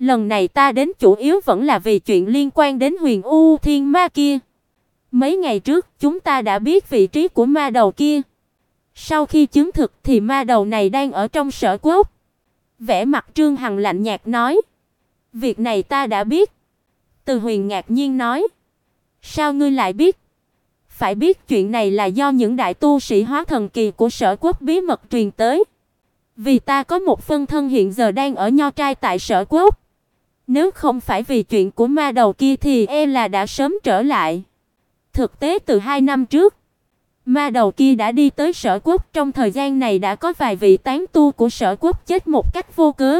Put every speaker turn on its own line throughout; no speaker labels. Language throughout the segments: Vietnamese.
Lần này ta đến chủ yếu vẫn là vì chuyện liên quan đến Huyền U Thiên Ma kia. Mấy ngày trước, chúng ta đã biết vị trí của ma đầu kia. Sau khi chứng thực thì ma đầu này đang ở trong Sở Quốc. Vẻ mặt Trương Hằng lạnh nhạt nói, việc này ta đã biết. Từ Huyền ngạc nhiên nói, sao ngươi lại biết? Phải biết chuyện này là do những đại tu sĩ hóa thần kỳ của Sở Quốc bí mật truyền tới. Vì ta có một phân thân hiện giờ đang ở Nho Trai tại Sở Quốc. Nếu không phải vì chuyện của ma đầu kia thì e là đã sớm trở lại. Thực tế từ 2 năm trước, ma đầu kia đã đi tới Sở Quốc, trong thời gian này đã có vài vị tán tu của Sở Quốc chết một cách vô cớ.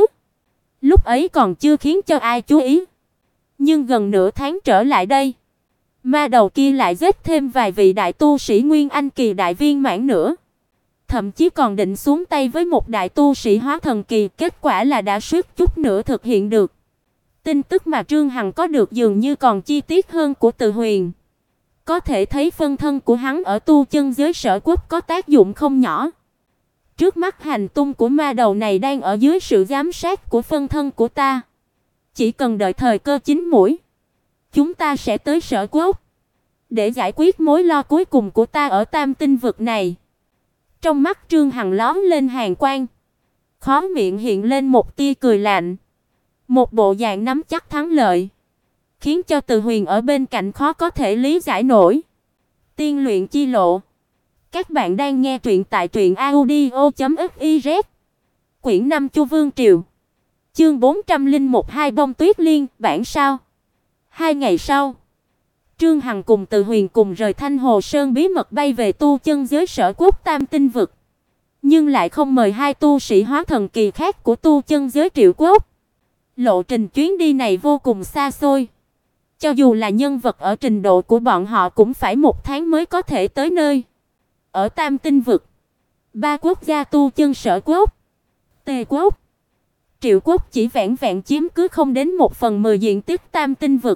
Lúc ấy còn chưa khiến cho ai chú ý. Nhưng gần nửa tháng trở lại đây, ma đầu kia lại giết thêm vài vị đại tu sĩ Nguyên Anh kỳ đại viên mãn nữa. Thậm chí còn định xuống tay với một đại tu sĩ hóa thần kỳ, kết quả là đã suýt chút nữa thực hiện được. Tin tức mà Trương Hằng có được dường như còn chi tiết hơn của Từ Huyền. Có thể thấy phân thân của hắn ở tu chân giới Sở Quốc có tác dụng không nhỏ. Trước mắt hành tung của ma đầu này đang ở dưới sự giám sát của phân thân của ta. Chỉ cần đợi thời cơ chín muồi, chúng ta sẽ tới Sở Quốc để giải quyết mối lo cuối cùng của ta ở Tam Tinh vực này. Trong mắt Trương Hằng lóe lên hàn quang, khóe miệng hiện lên một tia cười lạnh, một bộ dạng nắm chắc thắng lợi, khiến cho Từ Huyền ở bên cạnh khó có thể lý giải nổi. Tiên luyện chi lộ. Các bạn đang nghe truyện tại truyệnaudio.fiz. Quyển 5 Chu Vương Triều. Chương 401 Hai bông tuyết liên, bản sao. 2 ngày sau, Trương Hằng cùng Từ Huyền cùng rời Thanh Hồ Sơn bí mật bay về tu chân giới Sở Quốc Tam Tinh vực, nhưng lại không mời hai tu sĩ hóa thần kỳ khác của tu chân giới Triệu Quốc. Lộ trình chuyến đi này vô cùng xa xôi. Cho dù là nhân vật ở trình độ của bọn họ cũng phải 1 tháng mới có thể tới nơi. Ở Tam Tinh vực, 3 quốc gia tu chân Sở Quốc, Tề Quốc, Triệu Quốc chỉ vẹn vẹn chiếm cứ không đến 1/10 diện tích Tam Tinh vực.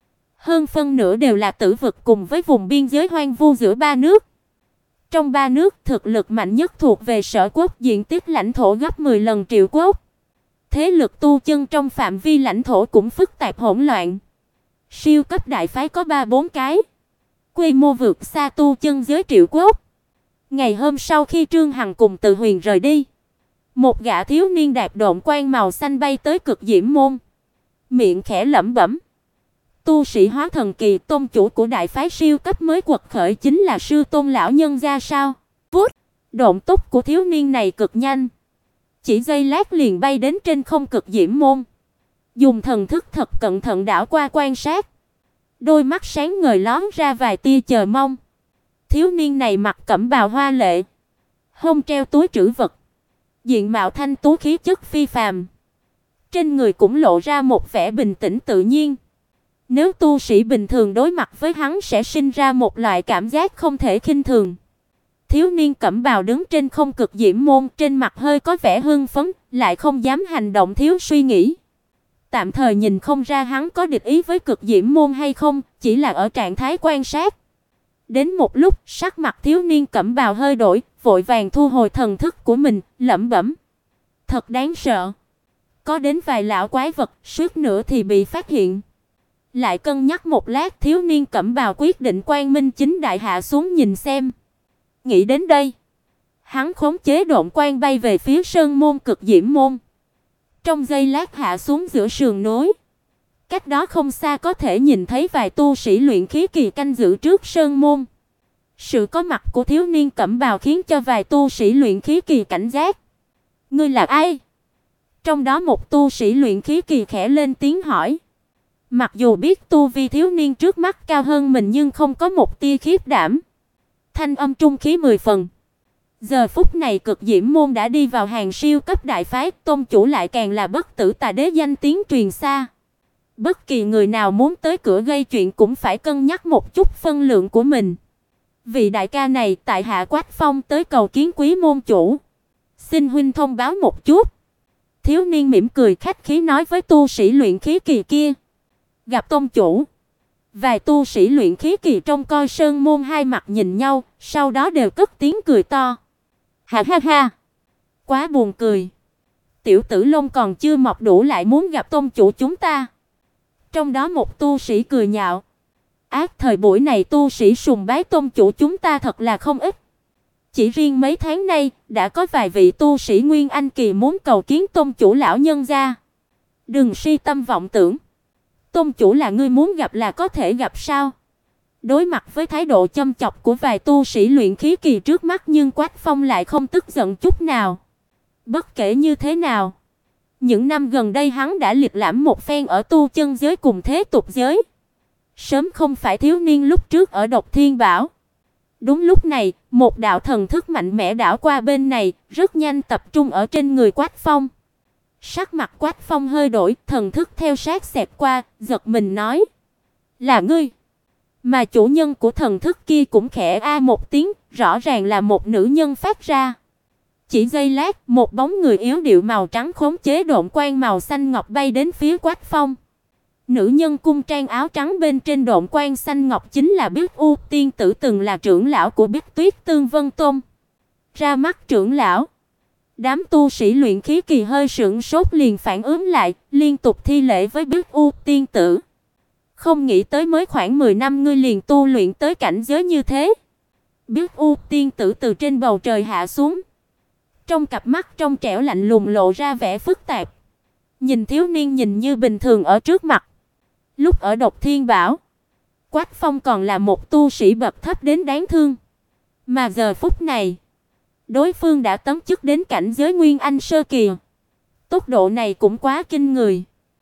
Hơn phân nửa đều là tử vực cùng với vùng biên giới hoang vu giữa 3 nước. Trong 3 nước, thực lực mạnh nhất thuộc về Sở Quốc, diện tích lãnh thổ gấp 10 lần Triệu Quốc. Thế lực tu chân trong phạm vi lãnh thổ cũng phức tạp hỗn loạn. Siêu cấp đại phái có 3-4 cái, quy mô vượt xa tu chân giới Triệu Quốc. Ngày hôm sau khi Trương Hằng cùng Từ Huyền rời đi, một gã thiếu niên đạp độn quang màu xanh bay tới Cực Diễm môn, miệng khẽ lẩm bẩm: tu sĩ hóa thần kỳ, tôn chủ của đại phái siêu cấp mới quật khởi chính là sư tôn lão nhân gia sao? Vút, độn tốc của thiếu niên này cực nhanh, chỉ giây lát liền bay đến trên không Cực Diễm môn, dùng thần thức thật cẩn thận đảo qua quan sát, đôi mắt sáng ngời lóe ra vài tia chờ mong. Thiếu niên này mặc cẩm bào hoa lệ, hông treo túi trữ vật, diện mạo thanh tú khí chất phi phàm, trên người cũng lộ ra một vẻ bình tĩnh tự nhiên. Nếu tu sĩ bình thường đối mặt với hắn sẽ sinh ra một loại cảm giác không thể khinh thường. Thiếu niên cẩm bào đứng trên không Cực Diễm môn, trên mặt hơi có vẻ hưng phấn, lại không dám hành động thiếu suy nghĩ. Tạm thời nhìn không ra hắn có địch ý với Cực Diễm môn hay không, chỉ là ở trạng thái quan sát. Đến một lúc, sắc mặt thiếu niên cẩm bào hơi đổi, vội vàng thu hồi thần thức của mình, lẩm bẩm: thật đáng sợ. Có đến vài lão quái vật, suýt nữa thì bị phát hiện. Lại cân nhắc một lát, thiếu niên cẩm bào quyết định quang minh chính đại hạ xuống nhìn xem. Nghĩ đến đây, hắn khống chế độn quang bay về phía sơn môn Cực Diễm môn. Trong giây lát hạ xuống giữa sườn núi. Cách đó không xa có thể nhìn thấy vài tu sĩ luyện khí kỳ canh giữ trước sơn môn. Sự có mặt của thiếu niên cẩm bào khiến cho vài tu sĩ luyện khí kỳ cảnh giác. Ngươi là ai? Trong đó một tu sĩ luyện khí kỳ khẽ lên tiếng hỏi. Mặc dù biết tu vi thiếu niên trước mắt cao hơn mình nhưng không có một tia khiếp đảm. Thanh âm trung khí 10 phần. Giờ phút này Cực Diễm môn đã đi vào hàng siêu cấp đại phái, tôn chủ lại càng là Bất Tử Tà Đế danh tiếng truyền xa. Bất kỳ người nào muốn tới cửa gây chuyện cũng phải cân nhắc một chút phân lượng của mình. Vị đại ca này, tại hạ Quách Phong tới cầu kiến quý môn chủ. Xin huynh thông báo một chút. Thiếu niên mỉm cười khách khí nói với tu sĩ luyện khí kỳ kia. Gặp tôn chủ. Vài tu sĩ luyện khí kỳ trong coi sơn môn hai mặt nhìn nhau, sau đó đều cất tiếng cười to. Ha ha ha, quá buồn cười. tiểu tử lông còn chưa mọc đủ lại muốn gặp tôn chủ chúng ta. Trong đó một tu sĩ cười nhạo. Ác thời buổi này tu sĩ sùng bái tôn chủ chúng ta thật là không ít. Chỉ riêng mấy tháng nay, đã có vài vị tu sĩ Nguyên Anh kỳ muốn cầu kiến tôn chủ lão nhân gia. Đừng si tâm vọng tưởng. Tôn chủ là ngươi muốn gặp là có thể gặp sao? Đối mặt với thái độ châm chọc của vài tu sĩ luyện khí kỳ trước mắt, nhưng Quách Phong lại không tức giận chút nào. Bất kể như thế nào, những năm gần đây hắn đã liệt lãm một phen ở tu chân giới cùng thế tục giới. Sớm không phải thiếu niên lúc trước ở Độc Thiên Bảo. Đúng lúc này, một đạo thần thức mạnh mẽ đảo qua bên này, rất nhanh tập trung ở trên người Quách Phong. Sắc mặt Quách Phong hơi đổi, thần thức theo sát xẹt qua, giật mình nói: "Là ngươi?" Mà chủ nhân của thần thức kia cũng khẽ a một tiếng, rõ ràng là một nữ nhân phát ra. Chỉ giây lát, một bóng người yếu điệu màu trắng khống chế độn quang màu xanh ngọc bay đến phía Quách Phong. Nữ nhân cung trang áo trắng bên trên độn quang xanh ngọc chính là Biết U tiên tử, từng là trưởng lão của Biết Tuyết Tương Vân Tôn. Ra mắt trưởng lão, đám tu sĩ luyện khí kỳ hơi sững sốt liền phản ứng lại, liên tục thi lễ với Biết U tiên tử. Không nghĩ tới mới khoảng 10 năm ngươi liền tu luyện tới cảnh giới như thế. Biết U tiên tử từ trên bầu trời hạ xuống. Trong cặp mắt trong trẻo lạnh lùng lộ ra vẻ phức tạp. Nhìn thiếu niên nhìn như bình thường ở trước mặt. Lúc ở Độc Thiên Bảo, Quách Phong còn là một tu sĩ bậc thấp đến đáng thương. Mà giờ phút này, đối phương đã tấn chức đến cảnh giới Nguyên Anh sơ kỳ. Tốc độ này cũng quá kinh người.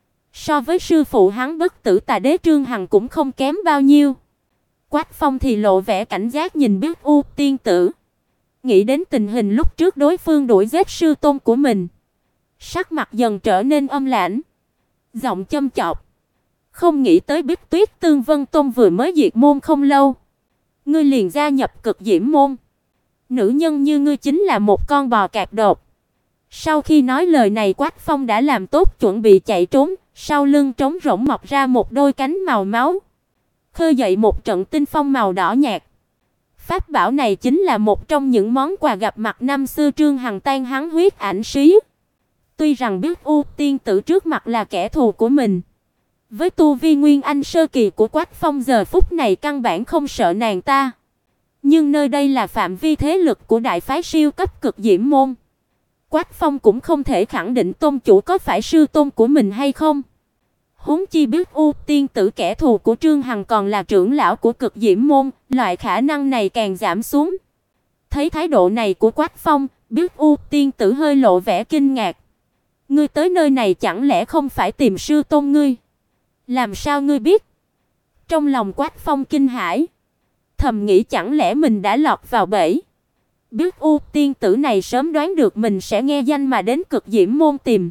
So với sư phụ hắn Bất Tử Tà Đế Trương Hằng cũng không kém bao nhiêu. Quách Phong thì lộ vẻ cảnh giác nhìn Biết U tiên tử. Nghĩ đến tình hình lúc trước đối phương đuổi giết sư tôn của mình, sắc mặt dần trở nên âm lãnh, giọng châm chọc: "Không nghĩ tới Biết Tuyết Tương Vân Tôn vừa mới diệt môn không lâu, ngươi liền gia nhập Cực Diễm môn. Nữ nhân như ngươi chính là một con bò cạp độc." Sau khi nói lời này, Quách Phong đã làm tốt chuẩn bị chạy trốn, sau lưng trống rỗng mọc ra một đôi cánh màu máu, khơi dậy một trận tinh phong màu đỏ nhạt. Pháp bảo này chính là một trong những món quà gặp mặt năm xưa Trương Hằng tan hắn huyết ảnh xí. Tuy rằng Biết U tiên tử trước mặt là kẻ thù của mình, với tu vi Nguyên Anh sơ kỳ của Quách Phong giờ phút này căn bản không sợ nàng ta. Nhưng nơi đây là phạm vi thế lực của đại phái siêu cấp Cực Diễm môn. Quách Phong cũng không thể khẳng định tôn chủ có phải sư tôn của mình hay không. Huống chi Biết U tiên tử kẻ thù của Trương Hằng còn là trưởng lão của Cực Diễm môn, loại khả năng này càng giảm xuống. Thấy thái độ này của Quách Phong, Biết U tiên tử hơi lộ vẻ kinh ngạc. "Ngươi tới nơi này chẳng lẽ không phải tìm sư tôn ngươi? Làm sao ngươi biết?" Trong lòng Quách Phong kinh hãi, thầm nghĩ chẳng lẽ mình đã lọt vào bẫy. Biết U tiên tử này sớm đoán được mình sẽ nghe danh mà đến Cực Diễm môn tìm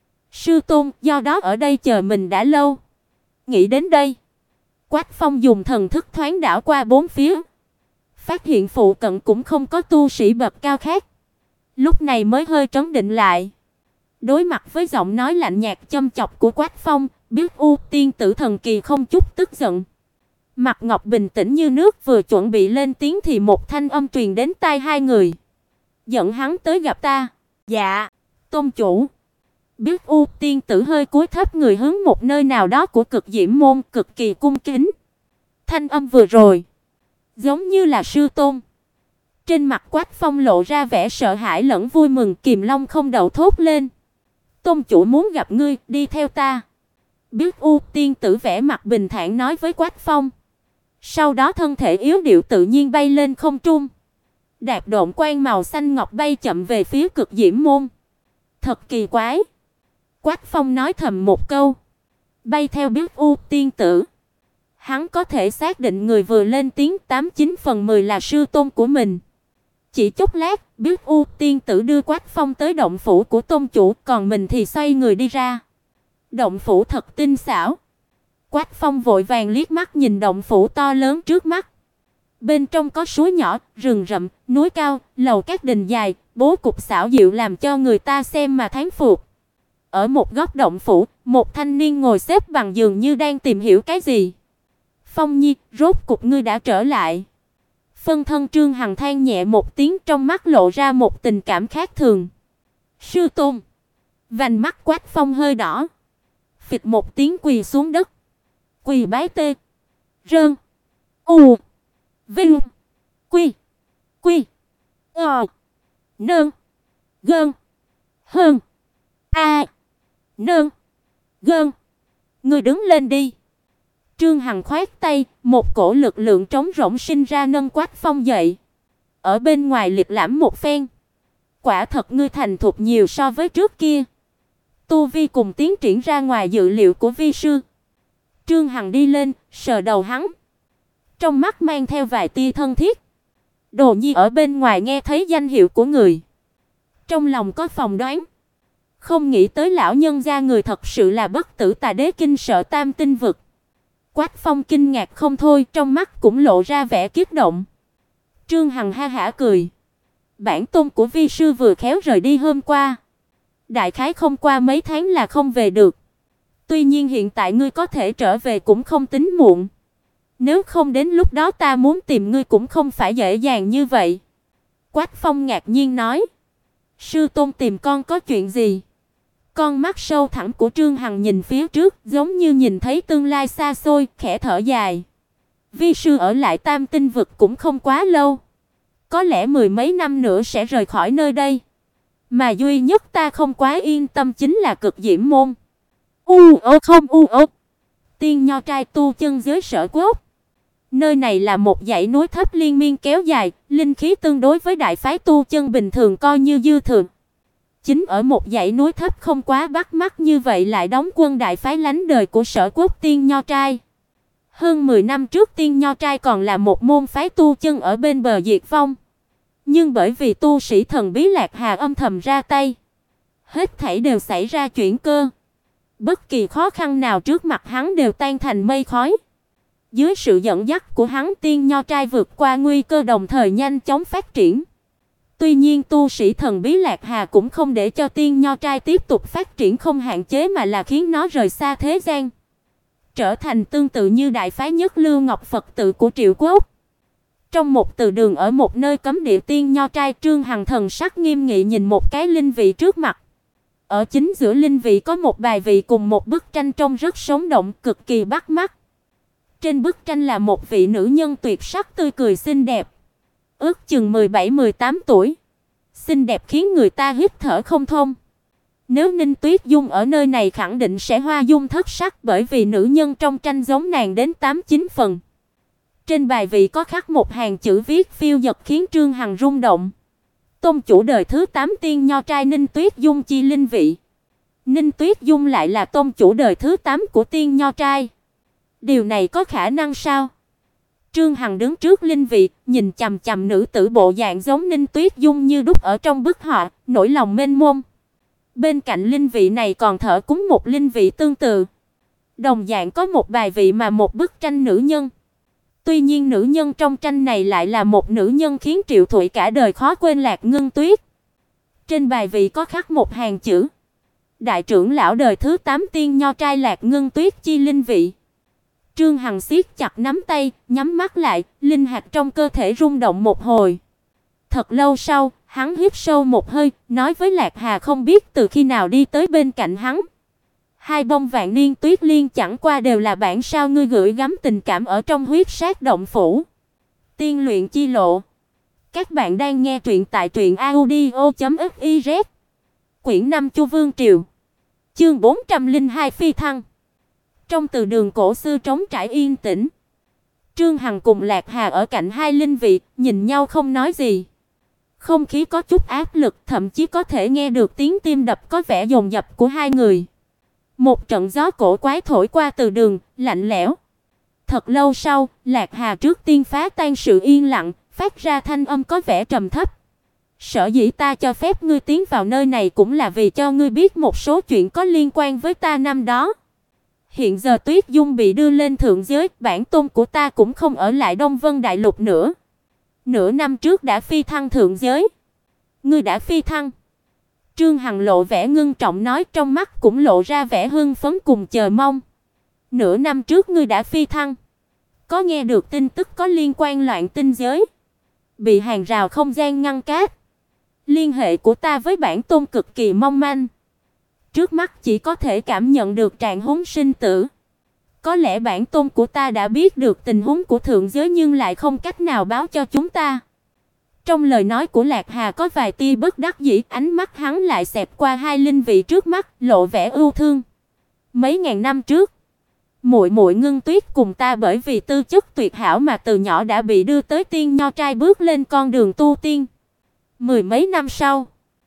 sư tôn, do đó ở đây chờ mình đã lâu. Nghĩ đến đây, Quách Phong dùng thần thức thoáng đảo qua bốn phía, phát hiện phụ cận cũng không có tu sĩ bậc cao khác. Lúc này mới hơi trấn định lại. Đối mặt với giọng nói lạnh nhạt châm chọc của Quách Phong, Biết U tiên tử thần kỳ không chút tức giận. Mặt ngọc bình tĩnh như nước, vừa chuẩn bị lên tiếng thì một thanh âm truyền đến tai hai người: "Dẫn hắn tới gặp ta." "Dạ, tôn chủ." Biết U tiên tử hơi cúi thấp người hướng một nơi nào đó của Cực Diễm môn, cực kỳ cung kính. Thanh âm vừa rồi giống như là sư tôn. Trên mặt Quách Phong lộ ra vẻ sợ hãi lẫn vui mừng, kìm long không đậu thốt lên: "Tôn chủ muốn gặp ngươi, đi theo ta." Biết U tiên tử vẻ mặt bình thản nói với Quách Phong. Sau đó thân thể yếu điệu tự nhiên bay lên không trung, đạp độn quang màu xanh ngọc bay chậm về phía Cực Diễm môn. "Thật kỳ quái." Quách Phong nói thầm một câu, bay theo Biết U tiên tử. Hắn có thể xác định người vừa lên tiếng 89 phần 10 là sư tôn của mình. Chỉ chốc lát, Biết U tiên tử đưa Quách Phong tới động phủ của tôn chủ, còn mình thì xoay người đi ra. Động phủ thật tinh xảo. Quách Phong vội vàng liếc mắt nhìn động phủ to lớn trước mắt. Bên trong có suối nhỏ, rừng rậm, núi cao, lầu các đình dài, bố cục xảo diệu làm cho người ta xem mà thán phục. Ở một góc động phủ, một thanh niên ngồi xếp bằng giường như đang tìm hiểu cái gì. "Phong Nhi, rốt cục ngươi đã trở lại." Phân thân Trương Hằng than nhẹ một tiếng, trong mắt lộ ra một tình cảm khác thường. "Sư tôn, Vành mắt Quách Phong hơi đỏ, phịch một tiếng quỳ xuống đất. Quỳ bái tê. Rơn. U. Vinh. Quy. Quy. Ờ. Nương. Gơn. Hơn. A. Nương. Gơn. Ngươi đứng lên đi. Trương Hằng khoát tay, một cổ lực lượng trống rỗng sinh ra nâng Quách Phong dậy. Ở bên ngoài liệt lãm một phen. Quả thật ngươi thành thục nhiều so với trước kia. Tu vi cùng tiến triển ra ngoài dự liệu của vi sư. Trương Hằng đi lên, sờ đầu hắn. Trong mắt mang theo vài tia thân thiết. Đồ Nhi ở bên ngoài nghe thấy danh hiệu của người, trong lòng có phỏng đoán. Không nghĩ tới lão nhân gia người thật sự là bất tử Tà Đế kinh sợ tam tinh vực. Quách Phong kinh ngạc không thôi, trong mắt cũng lộ ra vẻ kích động. Trương Hằng ha hả cười. Bản tôn của vi sư vừa khéo rời đi hôm qua. Đại khái không qua mấy tháng là không về được. Tuy nhiên hiện tại ngươi có thể trở về cũng không tính muộn. Nếu không đến lúc đó ta muốn tìm ngươi cũng không phải dễ dàng như vậy. Quách Phong ngạc nhiên nói. Sư tôn tìm con có chuyện gì? Con mắt sâu thẳm của Trương Hằng nhìn phía trước, giống như nhìn thấy tương lai xa xôi, khẽ thở dài. Vi sư ở lại Tam Tinh vực cũng không quá lâu. Có lẽ mười mấy năm nữa sẽ rời khỏi nơi đây. Mà duy nhất ta không quá yên tâm chính là Cực Diễm môn. Tiên Nho trai tu chân giới Sở Quốc. Nơi này là một dãy núi thấp liên miên kéo dài, linh khí tương đối với đại phái tu chân bình thường coi như dư thừa. Chính ở một dãy núi thấp không quá bắt mắt như vậy lại đóng quân đại phái lánh đời của Sở Quốc Tiên Nho trai. Hơn 10 năm trước Tiên Nho trai còn là một môn phái tu chân ở bên bờ diệt vong. Nhưng bởi vì tu sĩ thần bí Lạc Hà âm thầm ra tay, hết thảy đều xảy ra chuyển cơ. Bất kỳ khó khăn nào trước mặt hắn đều tan thành mây khói. Dưới sự dẫn dắt của hắn, Tiên Nho trai vượt qua nguy cơ đồng thời nhanh chóng phát triển. Tuy nhiên tu sĩ thần bí Lạc Hà cũng không để cho Tiên Nho trai tiếp tục phát triển không hạn chế mà là khiến nó rời xa thế gian, trở thành tương tự như đại phái Nhất Lưu Ngọc Phật tự của Triệu Quốc. Trong một từ đường ở một nơi cấm địa Tiên Nho trai, Trương Hằng thần sắc nghiêm nghị nhìn một cái linh vị trước mặt. Ở chính giữa linh vị có một bài vị cùng một bức tranh trông rất sống động, cực kỳ bắt mắt. Trên bức tranh là một vị nữ nhân tuyệt sắc tươi cười xinh đẹp, ước chừng 17-18 tuổi. Xinh đẹp khiến người ta hít thở không thông. Nếu Ninh Tuyết Dung ở nơi này khẳng định sẽ hoa dung thất sắc, bởi vì nữ nhân trong tranh giống nàng đến 8-9 phần. Trên bài vị có khắc một hàng chữ viết phiêu dật khiến Trương Hằng rung động. Tôn chủ đời thứ 8 Tiên Nho trai Ninh Tuyết Dung chi linh vị. Ninh Tuyết Dung lại là tôn chủ đời thứ 8 của Tiên Nho trai. Điều này có khả năng sao? Trương Hằng đứng trước linh vị, nhìn chằm chằm nữ tử bộ dạng giống Ninh Tuyết Dung như đúc ở trong bức họa, nỗi lòng mênh mông. Bên cạnh linh vị này còn thờ cúng một linh vị tương tự. Đồng dạng có một bài vị mà một bức tranh nữ nhân. Tuy nhiên nữ nhân trong tranh này lại là một nữ nhân khiến Triệu Thụy cả đời khó quên Lạc Ngân Tuyết. Trên bài vị có khắc một hàng chữ: Đại trưởng lão đời thứ 8 Tiên Nho trai Lạc Ngân Tuyết chi linh vị. Trương Hằng siết chặt nắm tay, nhắm mắt lại, linh hạt trong cơ thể rung động một hồi. Thật lâu sau, hắn hít sâu một hơi, nói với Lạc Hà không biết từ khi nào đi tới bên cạnh hắn. Hai bông vạn niên tuyết liên chẳng qua đều là bản sao ngươi gửi gắm tình cảm ở trong huyết sát động phủ. Tiên luyện chi lộ. Các bạn đang nghe truyện tại truyệnaudio.fiz. Quyển 5 Chu Vương Triều. Chương 402 phi thăng. Trong từ đường cổ xưa trống trải yên tĩnh, Trương Hằng cùng Lạc Hà ở cạnh hai linh vị, nhìn nhau không nói gì. Không khí có chút áp lực, thậm chí có thể nghe được tiếng tim đập có vẻ dồn dập của hai người. Một trận gió cổ quái thổi qua từ đường, lạnh lẽo. Thật lâu sau, Lạc Hà trước tiên phá tan sự yên lặng, phát ra thanh âm có vẻ trầm thấp. Sở dĩ ta cho phép ngươi tiến vào nơi này cũng là vì cho ngươi biết một số chuyện có liên quan với ta năm đó. Hiện giờ Tuyết Dung bị đưa lên thượng giới, bản tôn của ta cũng không ở lại Đông Vân Đại Lục nữa. Nửa năm trước đã phi thăng thượng giới. Ngươi đã phi thăng? Trương Hằng lộ vẻ ngưng trọng nói, trong mắt cũng lộ ra vẻ hưng phấn cùng chờ mong. Nửa năm trước ngươi đã phi thăng. Có nghe được tin tức có liên quan Loạn Tinh giới, bị hàng rào không gian ngăn cách. Liên hệ của ta với bản tôn cực kỳ mong manh. Trước mắt chỉ có thể cảm nhận được trạng huống sinh tử. Có lẽ bản tôn của ta đã biết được tình huống của thượng giới nhưng lại không cách nào báo cho chúng ta. Trong lời nói của Lạc Hà có vài tia bất đắc dĩ, ánh mắt hắn lại xẹt qua hai linh vị trước mắt, lộ vẻ ưu thương. Mấy ngàn năm trước, muội muội Ngưng Tuyết cùng ta bởi vì tư chất tuyệt hảo mà từ nhỏ đã bị đưa tới Tiên Nho trai bước lên con đường tu tiên. Mười mấy năm sau,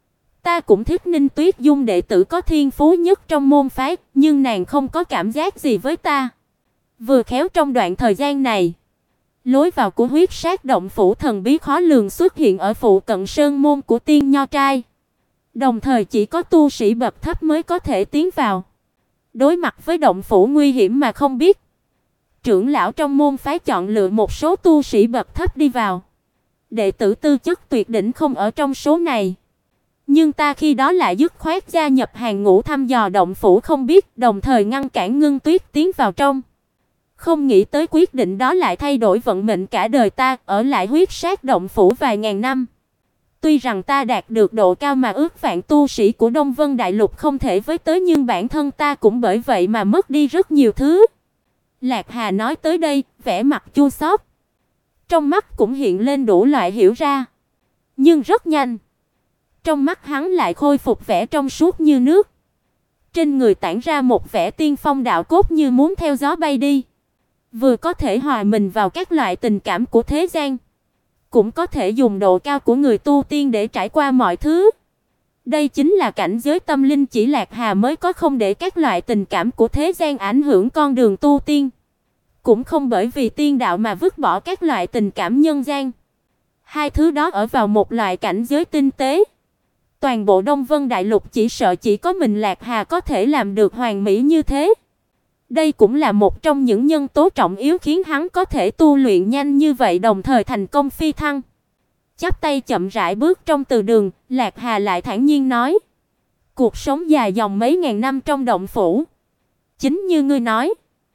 ta cũng thích Ninh Tuyết Dung đệ tử có thiên phú nhất trong môn phái, nhưng nàng không có cảm giác gì với ta. Vừa khéo trong đoạn thời gian này, lối vào của huyết sát động phủ thần bí khó lường xuất hiện ở phụ cận sơn môn của Tiên Nho trai. Đồng thời chỉ có tu sĩ bậc thấp mới có thể tiến vào. Đối mặt với động phủ nguy hiểm mà không biết, trưởng lão trong môn phái chọn lựa một số tu sĩ bậc thấp đi vào. Đệ tử tư chất tuyệt đỉnh không ở trong số này. Nhưng ta khi đó lại dứt khoát gia nhập hàng ngũ thăm dò động phủ không biết, đồng thời ngăn cản Ngưng Tuyết tiến vào trong. Không nghĩ tới quyết định đó lại thay đổi vận mệnh cả đời ta, ở lại huyết sát động phủ vài ngàn năm. Tuy rằng ta đạt được độ cao mà ước vạn tu sĩ của Đông Vân Đại Lục không thể với tới, nhưng bản thân ta cũng bởi vậy mà mất đi rất nhiều thứ. Lạc Hà nói tới đây, vẻ mặt chua xót. Trong mắt cũng hiện lên đủ loại hiểu ra. Nhưng rất nhanh, trong mắt hắn lại khôi phục vẻ trong suốt như nước. Trên người tản ra một vẻ tiên phong đạo cốt như muốn theo gió bay đi. Vừa có thể hòa mình vào các loại tình cảm của thế gian, cũng có thể dùng độ cao của người tu tiên để trải qua mọi thứ. Đây chính là cảnh giới tâm linh chỉ Lạc Hà mới có, không để các loại tình cảm của thế gian ảnh hưởng con đường tu tiên. Cũng không bởi vì tiên đạo mà vứt bỏ các loại tình cảm nhân gian. Hai thứ đó ở vào một loại cảnh giới tinh tế. Toàn bộ Đông Vân Đại Lục chỉ sợ chỉ có mình Lạc Hà có thể làm được hoàn mỹ như thế. Đây cũng là một trong những nhân tố trọng yếu khiến hắn có thể tu luyện nhanh như vậy, đồng thời thành công phi thăng. Chắp tay chậm rãi bước trong từ đường, Lạc Hà lại thản nhiên nói: "Cuộc sống dài dòng mấy ngàn năm trong động phủ, chính như ngươi nói,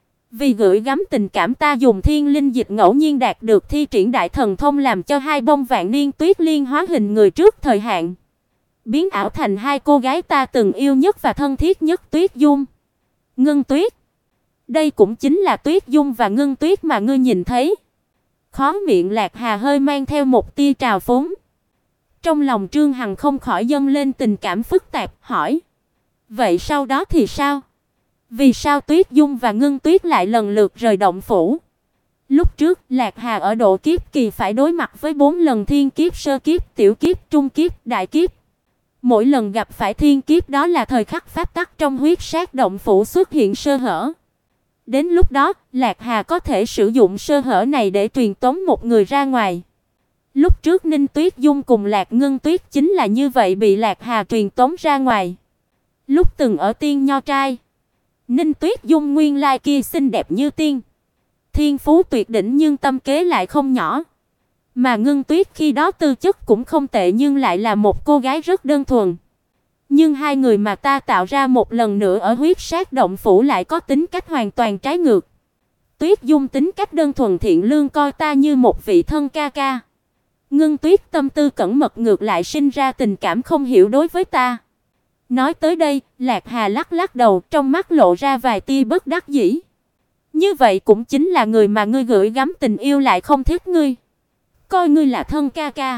vì gửi gắm tình cảm ta dùng thiên linh dịch ngẫu nhiên đạt được thi triển đại thần thông, làm cho hai bông vạn niên tuyết liên hóa hình người trước thời hạn, biến ảo thành hai cô gái ta từng yêu nhất và thân thiết nhất, Tuyết Dung, Ngưng Tuyết. Đây cũng chính là Tuyết Dung và Ngưng Tuyết mà ngươi nhìn thấy." Khóe miệng Lạc Hà hơi mang theo một tia trào phúng. Trong lòng Trương Hằng không khỏi dâng lên tình cảm phức tạp, hỏi: "Vậy sau đó thì sao? Vì sao Tuyết Dung và Ngưng Tuyết lại lần lượt rời động phủ?" Lúc trước, Lạc Hà ở độ kiếp kỳ phải đối mặt với 4 lần thiên kiếp: sơ kiếp, tiểu kiếp, trung kiếp, đại kiếp. Mỗi lần gặp phải thiên kiếp đó là thời khắc pháp tắc trong huyết sát động phủ xuất hiện sơ hở. Đến lúc đó, Lạc Hà có thể sử dụng sơ hở này để truyền tống một người ra ngoài. Lúc trước Ninh Tuyết Dung cùng Lạc Ngưng Tuyết chính là như vậy, bị Lạc Hà truyền tống ra ngoài. Lúc từng ở Tiên Nho trai, Ninh Tuyết Dung nguyên lai kia xinh đẹp như tiên, thiên phú tuyệt đỉnh nhưng tâm kế lại không nhỏ. Mà Ngưng Tuyết khi đó tư chất cũng không tệ nhưng lại là một cô gái rất đơn thuần. Nhưng hai người mà ta tạo ra một lần nữa ở huyết sát động phủ lại có tính cách hoàn toàn trái ngược. Tuyết Dung tính cách đơn thuần thiện lương, coi ta như một vị thân ca ca. Ngưng Tuyết tâm tư cẩn mật, ngược lại sinh ra tình cảm không hiểu đối với ta. Nói tới đây, Lạc Hà lắc lắc đầu, trong mắt lộ ra vài tia bất đắc dĩ. Như vậy cũng chính là người mà ngươi gửi gắm tình yêu lại không thích ngươi, coi ngươi là thân ca ca.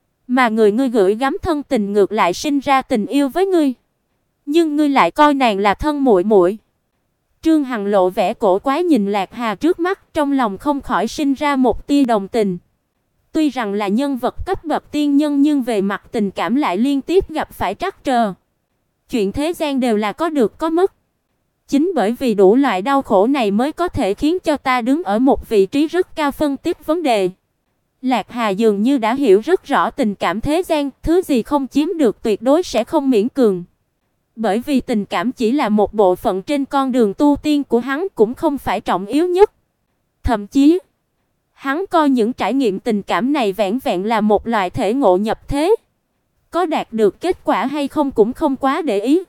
Mà người ngươi gửi gắm thân tình ngược lại sinh ra tình yêu với ngươi, nhưng ngươi lại coi nàng là thân muội muội. Trương Hằng lộ vẻ cổ quái nhìn Lạc Hà trước mắt, trong lòng không khỏi sinh ra một tia đồng tình. Tuy rằng là nhân vật cấp bậc tiên nhân nhưng về mặt tình cảm lại liên tiếp gặp phải trắc trở. Chuyện thế gian đều là có được có mất. Chính bởi vì đủ loại đau khổ này mới có thể khiến cho ta đứng ở một vị trí rất cao phân tích vấn đề. Lạc Hà dường như đã hiểu rất rõ tình cảm thế gian, thứ gì không chiếm được tuyệt đối sẽ không miễn cường. Bởi vì tình cảm chỉ là một bộ phận trên con đường tu tiên của hắn, cũng không phải trọng yếu nhất. Thậm chí, hắn coi những trải nghiệm tình cảm này vẹn vẹn là một loại thể ngộ nhập thế. Có đạt được kết quả hay không cũng không quá để ý.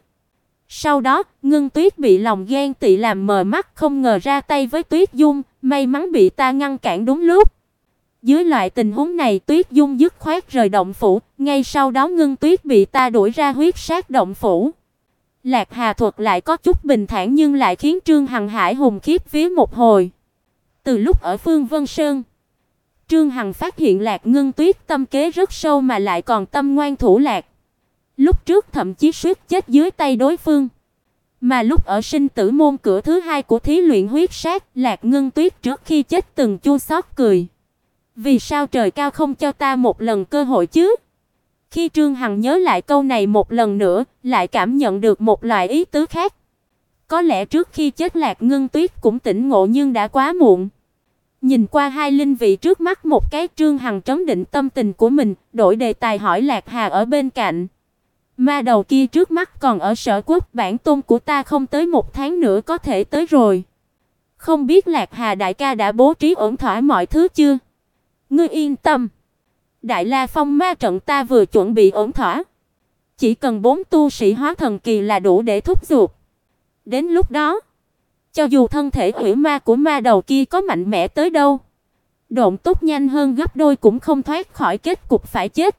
Sau đó, Ngưng Tuyết bị lòng ghen tị làm mờ mắt, không ngờ ra tay với Tuyết Dung, may mắn bị ta ngăn cản đúng lúc. Dưới loại tình huống này, Tuyết Dung dứt khoát rời động phủ, ngay sau đó Ngưng Tuyết bị ta đuổi ra huyết sát động phủ. Lạc Hà thuật lại có chút bình thản nhưng lại khiến Trương Hằng hải hùng khiếp vía một hồi. Từ lúc ở Phương Vân Sơn, Trương Hằng phát hiện Lạc Ngân Tuyết tâm kế rất sâu mà lại còn tâm ngoan thủ lạc. Lúc trước thậm chí suýt chết dưới tay đối phương. Mà lúc ở sinh tử môn cửa thứ hai của thí luyện huyết sát, Lạc Ngân Tuyết trước khi chết từng chua xót cười. Vì sao trời cao không cho ta một lần cơ hội chứ? Khi Trương Hằng nhớ lại câu này một lần nữa, lại cảm nhận được một loại ý tứ khác. Có lẽ trước khi chết Lạc Ngân Tuyết cũng tỉnh ngộ nhưng đã quá muộn. Nhìn qua hai linh vị trước mắt một cái, Trương Hằng trấn định tâm tình của mình, đổi đề tài hỏi Lạc Hà ở bên cạnh. Ma đầu kia trước mắt còn ở Sở Quốc, bản tôn của ta không tới 1 tháng nữa có thể tới rồi. Không biết Lạc Hà đại ca đã bố trí ổn thỏa mọi thứ chưa? Ngươi yên tâm. Đại La Phong ma trận ta vừa chuẩn bị ổn thỏa. Chỉ cần 4 tu sĩ hóa thần kỳ là đủ để thúc giục. Đến lúc đó, cho dù thân thể hủy ma của ma đầu kia có mạnh mẽ tới đâu, độn tốc nhanh hơn gấp đôi cũng không thoát khỏi kết cục phải chết.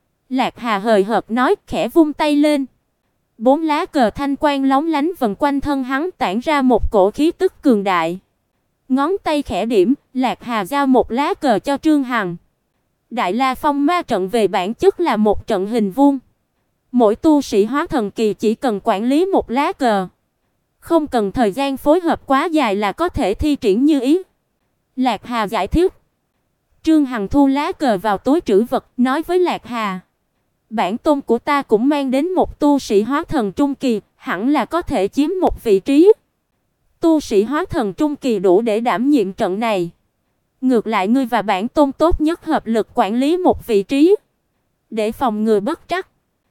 Lạc Hà hời hợt nói, khẽ vung tay lên. 4 lá cờ thanh quang lóng lánh vần quanh thân hắn, tản ra một cổ khí tức cường đại. Ngón tay khẽ điểm, Lạc Hà giao một lá cờ cho Trương Hằng. Đại La Phong ma trận về bản chất là một trận hình vuông. Mỗi tu sĩ hóa thần kỳ chỉ cần quản lý một lá cờ, không cần thời gian phối hợp quá dài là có thể thi triển như ý. Lạc Hà giải thích. Trương Hằng thu lá cờ vào túi trữ vật, nói với Lạc Hà: bản tôn của ta cũng mang đến một tu sĩ hóa thần trung kỳ, hẳn là có thể chiếm một vị trí. Tu sĩ hóa thần trung kỳ đủ để đảm nhiệm trận này. Ngược lại ngươi và bản tôn tốt nhất hợp lực quản lý một vị trí, để phòng ngừa bất trắc.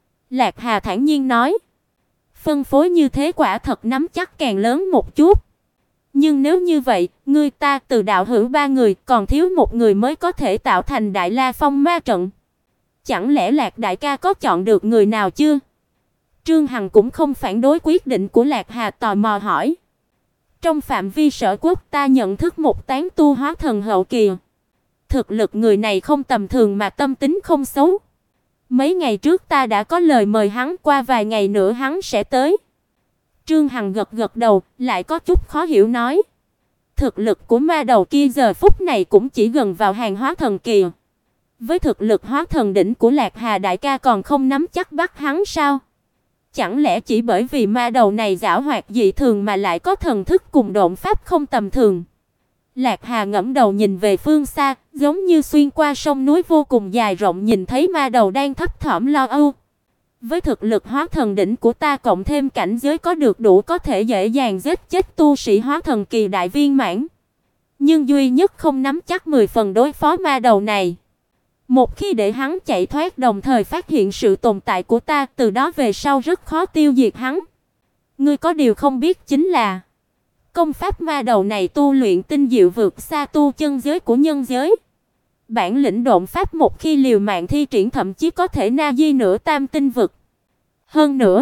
Lạc Hà thản nhiên nói. Phân phối như thế quả thật nắm chắc càng lớn một chút. Nhưng nếu như vậy, ngươi ta từ đạo hữu 3 người, còn thiếu một người mới có thể tạo thành Đại La Phong ma trận. Chẳng lẽ Lạc đại ca có chọn được người nào chưa? Trương Hằng cũng không phản đối quyết định của Lạc Hà, tò mò hỏi. Trong phạm vi Sở Quốc ta nhận thức một tán tu hóa thần hậu kỳ. Thực lực người này không tầm thường mà tâm tính không xấu. Mấy ngày trước ta đã có lời mời hắn, qua vài ngày nữa hắn sẽ tới. Trương Hằng gật gật đầu, lại có chút khó hiểu nói. Thực lực của ma đầu kia giờ phút này cũng chỉ gần vào hàng hóa thần kỳ. Với thực lực hóa thần đỉnh của Lạc Hà đại ca còn không nắm chắc bắt hắn sao? Chẳng lẽ chỉ bởi vì ma đầu này giảo hoạt dị thường mà lại có thần thức cùng độn pháp không tầm thường? Lạc Hà ngẩng đầu nhìn về phương xa, giống như xuyên qua sông núi vô cùng dài rộng, nhìn thấy ma đầu đang thấp thỏm lo âu. Với thực lực hóa thần đỉnh của ta cộng thêm cảnh giới có được đủ có thể dễ dàng giết chết tu sĩ hóa thần kỳ đại viên mãn. Nhưng duy nhất không nắm chắc 10 phần đối phó ma đầu này. Một khi để hắn chạy thoát đồng thời phát hiện sự tồn tại của ta, từ đó về sau rất khó tiêu diệt hắn. Ngươi có điều không biết chính là công pháp ma đầu này tu luyện tinh diệu vượt xa tu chân giới của nhân giới. Bản lĩnh độn pháp một khi liều mạng thi triển thậm chí có thể na di nửa tam tinh vực. Hơn nữa,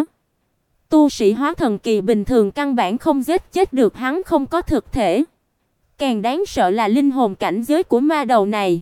tu sĩ hóa thần kỳ bình thường căn bản không giết chết được hắn, không có thực thể. Càng đáng sợ là linh hồn cảnh giới của ma đầu này.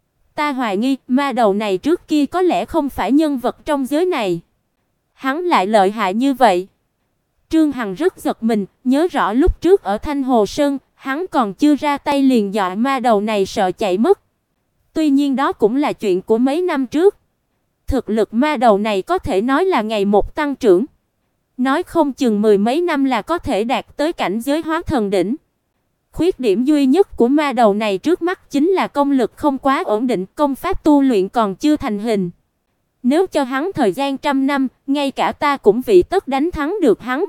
Ta hoài nghi ma đầu này trước kia có lẽ không phải nhân vật trong giới này. Hắn lại lợi hại như vậy. Trương Hằng rất giật mình, nhớ rõ lúc trước ở Thanh Hồ Sơn, hắn còn chưa ra tay liền dọa ma đầu này sợ chạy mất. Tuy nhiên đó cũng là chuyện của mấy năm trước. Thực lực ma đầu này có thể nói là ngày một tăng trưởng. Nói không chừng 10 mấy năm là có thể đạt tới cảnh giới hóa thần đỉnh. Khuyết điểm duy nhất của ma đầu này trước mắt chính là công lực không quá ổn định, công pháp tu luyện còn chưa thành hình. Nếu cho hắn thời gian 100 năm, ngay cả ta cũng vị tất đánh thắng được hắn.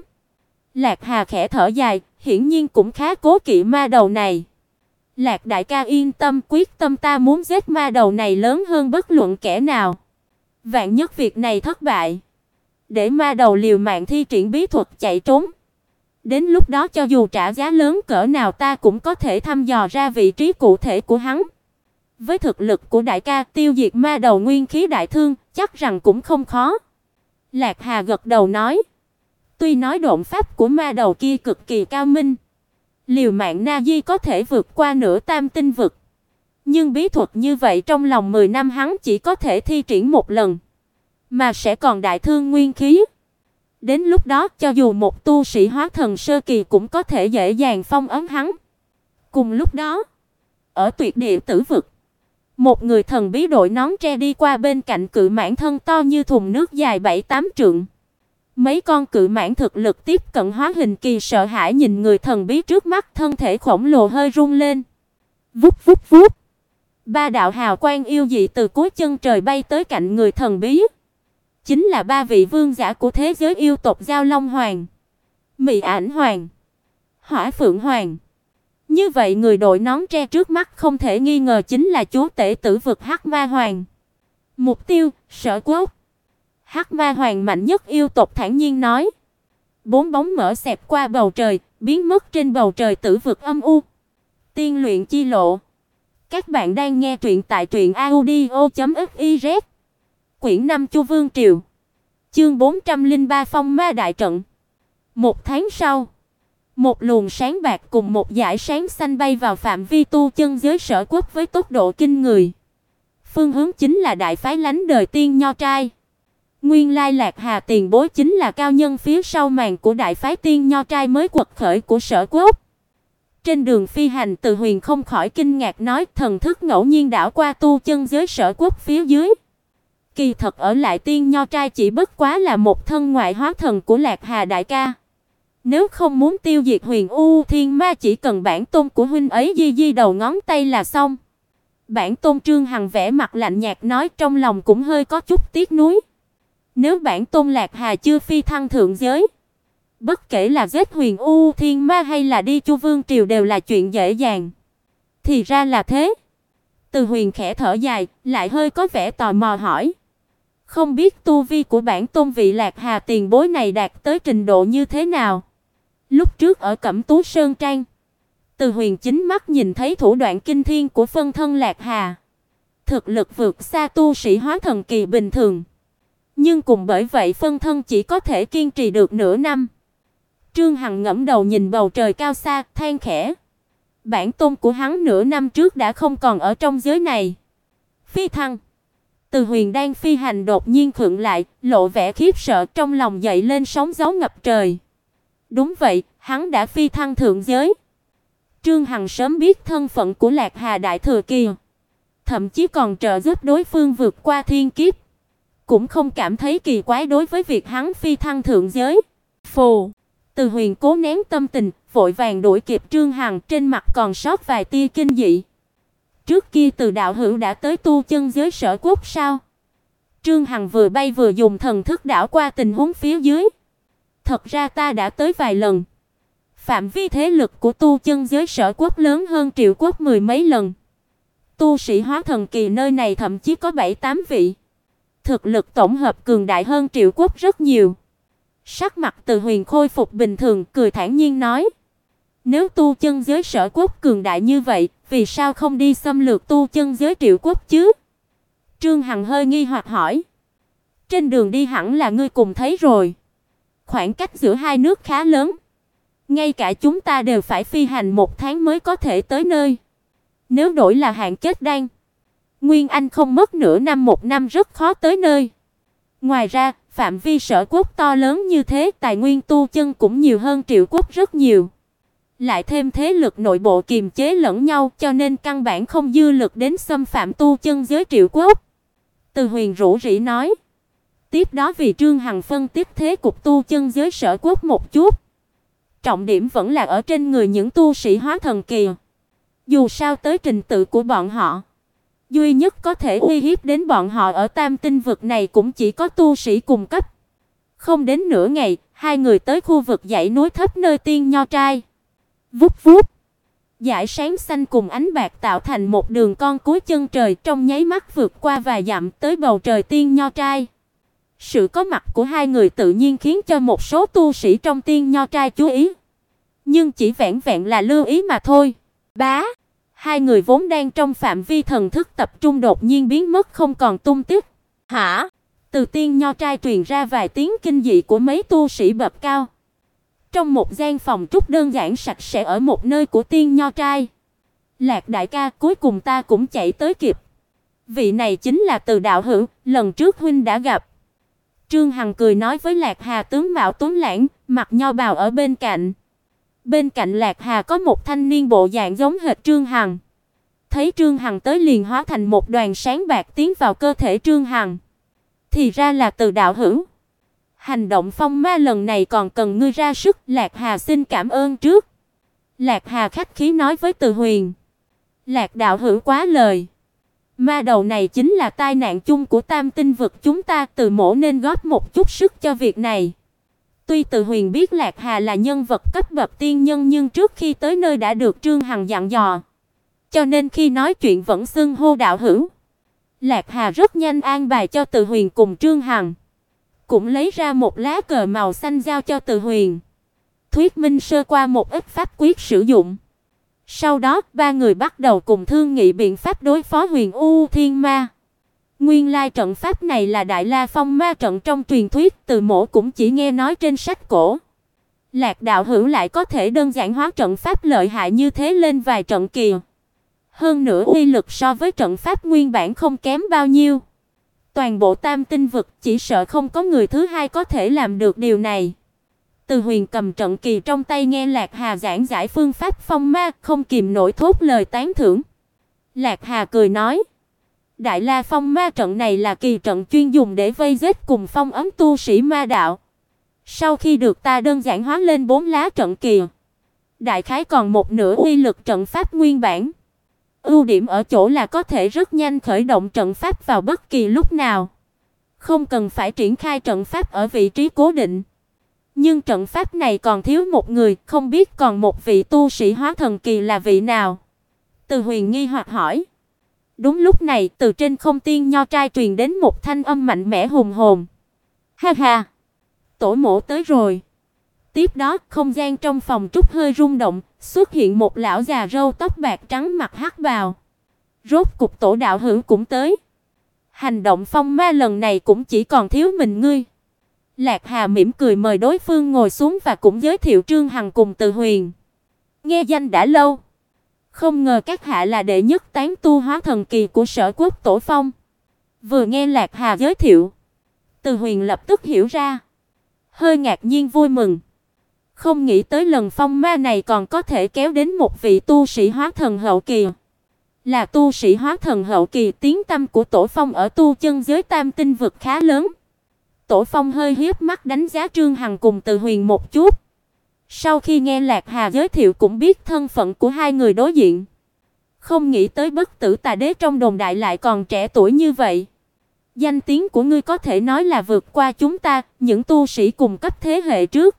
Lạc Hà khẽ thở dài, hiển nhiên cũng khá cố kỵ ma đầu này. Lạc đại ca yên tâm, quyết tâm ta muốn giết ma đầu này lớn hơn bất luận kẻ nào. Vạn nhất việc này thất bại, để ma đầu liều mạng thi triển bí thuật chạy trốn. Đến lúc đó cho dù trả giá lớn cỡ nào ta cũng có thể thăm dò ra vị trí cụ thể của hắn. Với thực lực của đại ca, tiêu diệt ma đầu nguyên khí đại thương, chắc rằng cũng không khó. Lạc Hà gật đầu nói. Tuy nói độn pháp của ma đầu kia cực kỳ cao minh, liều mạng na di có thể vượt qua nửa tam tinh vực, nhưng bí thuật như vậy trong lòng 10 năm hắn chỉ có thể thi triển một lần, mà sẽ còn đại thương nguyên khí. Đến lúc đó, cho dù một tu sĩ hóa thần sơ kỳ cũng có thể dễ dàng phong ấn hắn. Cùng lúc đó, ở tuyệt địa tử vực, một người thần bí đội nón tre đi qua bên cạnh cự mãng thân to như thùng nước dài 7-8 trượng. Mấy con cự mãng thực lực tiếp cận hóa hình kỳ sợ hãi nhìn người thần bí trước mắt, thân thể khổng lồ hơi rung lên. Vút vút vút. Ba đạo hào quang yêu dị từ cuối chân trời bay tới cạnh người thần bí. Chính là ba vị vương giả của thế giới yêu tộc Giao Long Hoàng, Mị Ảnh Hoàng, Hỏa Phượng Hoàng. Như vậy người đội nón tre trước mắt không thể nghi ngờ chính là chúa tể tử vực Hắc Ma Hoàng. Mục tiêu, Sở Quốc. Hắc Ma Hoàng mạnh nhất yêu tộc thản nhiên nói. Bốn bóng mở xẹt qua bầu trời, biến mất trên bầu trời tử vực âm u. Tiên luyện chi lộ. Các bạn đang nghe truyện tại truyệnaudio.fiz. Quyển 5 Chu Vương Triều. Chương 403 Phong Ma Đại Trận. Một tháng sau, một luồng sáng bạc cùng một dải sáng xanh bay vào phạm vi tu chân giới Sở Quốc với tốc độ kinh người. Phương hướng chính là đại phái lánh đời Tiên Nho Trai. Nguyên lai Lạc Hà tiền bối chính là cao nhân phía sau màn của đại phái Tiên Nho Trai mới quật khởi của Sở Quốc. Trên đường phi hành, Từ Huyền không khỏi kinh ngạc nói, thần thức ngẫu nhiên đảo qua tu chân giới Sở Quốc phía dưới. Kỳ thật ở lại Tiên Nho Trai chỉ bất quá là một thân ngoại hóa thần của Lạc Hà đại ca. Nếu không muốn tiêu diệt Huyền U Thiên Ma, chỉ cần bản tôn của huynh ấy di di đầu ngón tay là xong. Bản tôn Trương Hằng vẻ mặt lạnh nhạt nói, trong lòng cũng hơi có chút tiếc nuối. Nếu bản tôn Lạc Hà chưa phi thăng thượng giới, bất kể là giết Huyền U Thiên Ma hay là đi Chu Vương Triều đều là chuyện dễ dàng. Thì ra là thế. Từ Huyền khẽ thở dài, lại hơi có vẻ tò mò hỏi. Không biết tu vi của bản tôn vị Lạc Hà tiền bối này đạt tới trình độ như thế nào? Lúc trước ở Cẩm Tú Sơn Trang, Từ Huyền chính mắt nhìn thấy thủ đoạn kinh thiên của phân thân Lạc Hà. Thực lực vượt xa tu sĩ hóa thần kỳ bình thường. Nhưng cùng bởi vậy phân thân chỉ có thể kiên trì được nửa năm. Trương Hằng ngẩng đầu nhìn bầu trời cao xa, than khẽ. Bản tôn của hắn nửa năm trước đã không còn ở trong giới này. Phi thăng. Từ Huyền đang phi hành đột nhiên khựng lại, lộ vẻ khiếp sợ, trong lòng dậy lên sóng gió ngập trời. Đúng vậy, hắn đã phi thăng thượng giới. Trương Hằng sớm biết thân phận của Lạc Hà đại thừa kỳ, thậm chí còn trợ giúp đối phương vượt qua thiên kiếp, cũng không cảm thấy kỳ quái đối với việc hắn phi thăng thượng giới. Phù, Từ Huyền cố nén tâm tình, vội vàng đuổi kịp Trương Hằng, trên mặt còn sót vài tia kinh dị. Trước kia Từ đạo hữu đã tới tu chân giới Sở Quốc sao? Trương Hằng vừa bay vừa dùng thần thức đảo qua tình huống phía dưới. Thật ra ta đã tới vài lần. Phạm vi thế lực của tu chân giới Sở Quốc lớn hơn Triệu Quốc mười mấy lần. Tu sĩ hóa thần kỳ nơi này thậm chí có 7-8 vị. Thực lực tổng hợp cường đại hơn Triệu Quốc rất nhiều. Sắc mặt Từ Huyền khôi phục bình thường, cười thản nhiên nói: Nếu tu chân giới Sở Quốc cường đại như vậy, vì sao không đi xâm lược tu chân giới Triệu Quốc chứ? Trương Hằng hơi nghi hoặc hỏi. Trên đường đi hẳn là ngươi cùng thấy rồi. Khoảng cách giữa hai nước khá lớn. Ngay cả chúng ta đều phải phi hành 1 tháng mới có thể tới nơi. Nếu đổi là hạn kết đan, Nguyên Anh không mất nửa năm 1 năm rất khó tới nơi. Ngoài ra, phạm vi Sở Quốc to lớn như thế, tài nguyên tu chân cũng nhiều hơn Triệu Quốc rất nhiều. Lại thêm thế lực nội bộ kiềm chế lẫn nhau, cho nên căn bản không dư lực đến xâm phạm tu chân giới Triệu Quốc. Từ Huyền rủ rỉ nói. Tiếp đó vì Trương Hằng phân tích thế cục tu chân giới Sở Quốc một chút. Trọng điểm vẫn là ở trên người những tu sĩ hóa thần kỳ. Dù sao tới trình tự của bọn họ, duy nhất có thể uy hiếp đến bọn họ ở Tam Tinh vực này cũng chỉ có tu sĩ cùng cấp. Không đến nửa ngày, hai người tới khu vực dãy núi thấp nơi Tiên Nho Trai. Vút vút, dải sáng xanh cùng ánh bạc tạo thành một đường con cuối chân trời, trong nháy mắt vượt qua vài dặm tới bầu trời Tiên Nho Trai. Sự có mặt của hai người tự nhiên khiến cho một số tu sĩ trong Tiên Nho Trai chú ý, nhưng chỉ vẹn vẹn là lưu ý mà thôi. Bá, hai người vốn đang trong phạm vi thần thức tập trung đột nhiên biến mất không còn tung tích. Hả? Từ Tiên Nho Trai truyền ra vài tiếng kinh dị của mấy tu sĩ bậc cao. Trong một gian phòng trúc đơn giản sạch sẽ ở một nơi của Tiên Nho Trai. Lạc đại ca, cuối cùng ta cũng chạy tới kịp. Vị này chính là Từ đạo hữu, lần trước huynh đã gặp. Trương Hằng cười nói với Lạc Hà tướng mạo tuấn lãng, mặc nho bào ở bên cạnh. Bên cạnh Lạc Hà có một thanh niên bộ dạng giống hệt Trương Hằng. Thấy Trương Hằng tới liền hóa thành một đoàn sáng bạc tiến vào cơ thể Trương Hằng. Thì ra là Từ đạo hữu. Hành động phong ma lần này còn cần ngươi ra sức, Lạc Hà xin cảm ơn trước. Lạc Hà khách khí nói với Từ Huyền. Lạc đạo hữu quá lời. Ma đầu này chính là tai nạn chung của Tam Tinh vực chúng ta, Từ mỗ nên góp một chút sức cho việc này. Tuy Từ Huyền biết Lạc Hà là nhân vật cấp bậc tiên nhân nhưng trước khi tới nơi đã được Trương Hằng dặn dò, cho nên khi nói chuyện vẫn xưng hô đạo hữu. Lạc Hà rất nhanh an bài cho Từ Huyền cùng Trương Hằng, cũng lấy ra một lá cờ màu xanh giao cho Từ Huyền, thuyết minh sơ qua một ít pháp quyết sử dụng. Sau đó, ba người bắt đầu cùng thương nghị biện pháp đối phó Huyền U Thiên Ma. Nguyên lai trận pháp này là Đại La Phong Ma trận trong truyền thuyết, Từ mỗ cũng chỉ nghe nói trên sách cổ. Lạc đạo hữu lại có thể đơn giản hóa trận pháp lợi hại như thế lên vài trận kìa. Hơn nữa uy lực so với trận pháp nguyên bản không kém bao nhiêu. Toàn bộ Tam Tinh vực chỉ sợ không có người thứ hai có thể làm được điều này. Từ Huyền cầm trận kỳ trong tay nghe Lạc Hà giảng giải phương pháp phong ma, không kìm nổi thốt lời tán thưởng. Lạc Hà cười nói: Đại La Phong Ma trận này là kỳ trận chuyên dùng để vây giết cùng phong ấn tu sĩ ma đạo. Sau khi được ta đơn giản hóa lên 4 lá trận kỳ, đại khái còn một nửa uy lực trận pháp nguyên bản. Ưu điểm ở chỗ là có thể rất nhanh khởi động trận pháp vào bất kỳ lúc nào, không cần phải triển khai trận pháp ở vị trí cố định. Nhưng trận pháp này còn thiếu một người, không biết còn một vị tu sĩ hóa thần kỳ là vị nào? Từ Huyền nghi hoặc hỏi. Đúng lúc này, từ trên không tiên nho trai truyền đến một thanh âm mạnh mẽ hùng hồn. Ha ha, tổ mộ tới rồi. Tiếp đó, không gian trong phòng trúc hơi rung động, xuất hiện một lão già râu tóc bạc trắng mặc hắc bào. Rốt cục tổ đạo hữu cũng tới. Hành động phong ma lần này cũng chỉ còn thiếu mình ngươi. Lạc Hà mỉm cười mời đối phương ngồi xuống và cũng giới thiệu Trương Hằng cùng Từ Huyền. Nghe danh đã lâu, không ngờ các hạ là đệ nhất tán tu hóa thần kỳ của Sở Quốc Tổ Phong. Vừa nghe Lạc Hà giới thiệu, Từ Huyền lập tức hiểu ra, hơi ngạc nhiên vui mừng. Không nghĩ tới lần phong ma này còn có thể kéo đến một vị tu sĩ hóa thần hậu kỳ. Là tu sĩ hóa thần hậu kỳ, tiếng tăm của Tổ Phong ở tu chân giới Tam Tinh vực khá lớn. Tổ Phong hơi hiếp mắt đánh giá Trương Hằng cùng Từ Huyền một chút. Sau khi nghe Lạc Hà giới thiệu cũng biết thân phận của hai người đối diện. Không nghĩ tới Bất Tử Tà Đế trong đồn đại lại còn trẻ tuổi như vậy. Danh tiếng của ngươi có thể nói là vượt qua chúng ta, những tu sĩ cùng cấp thế hệ trước.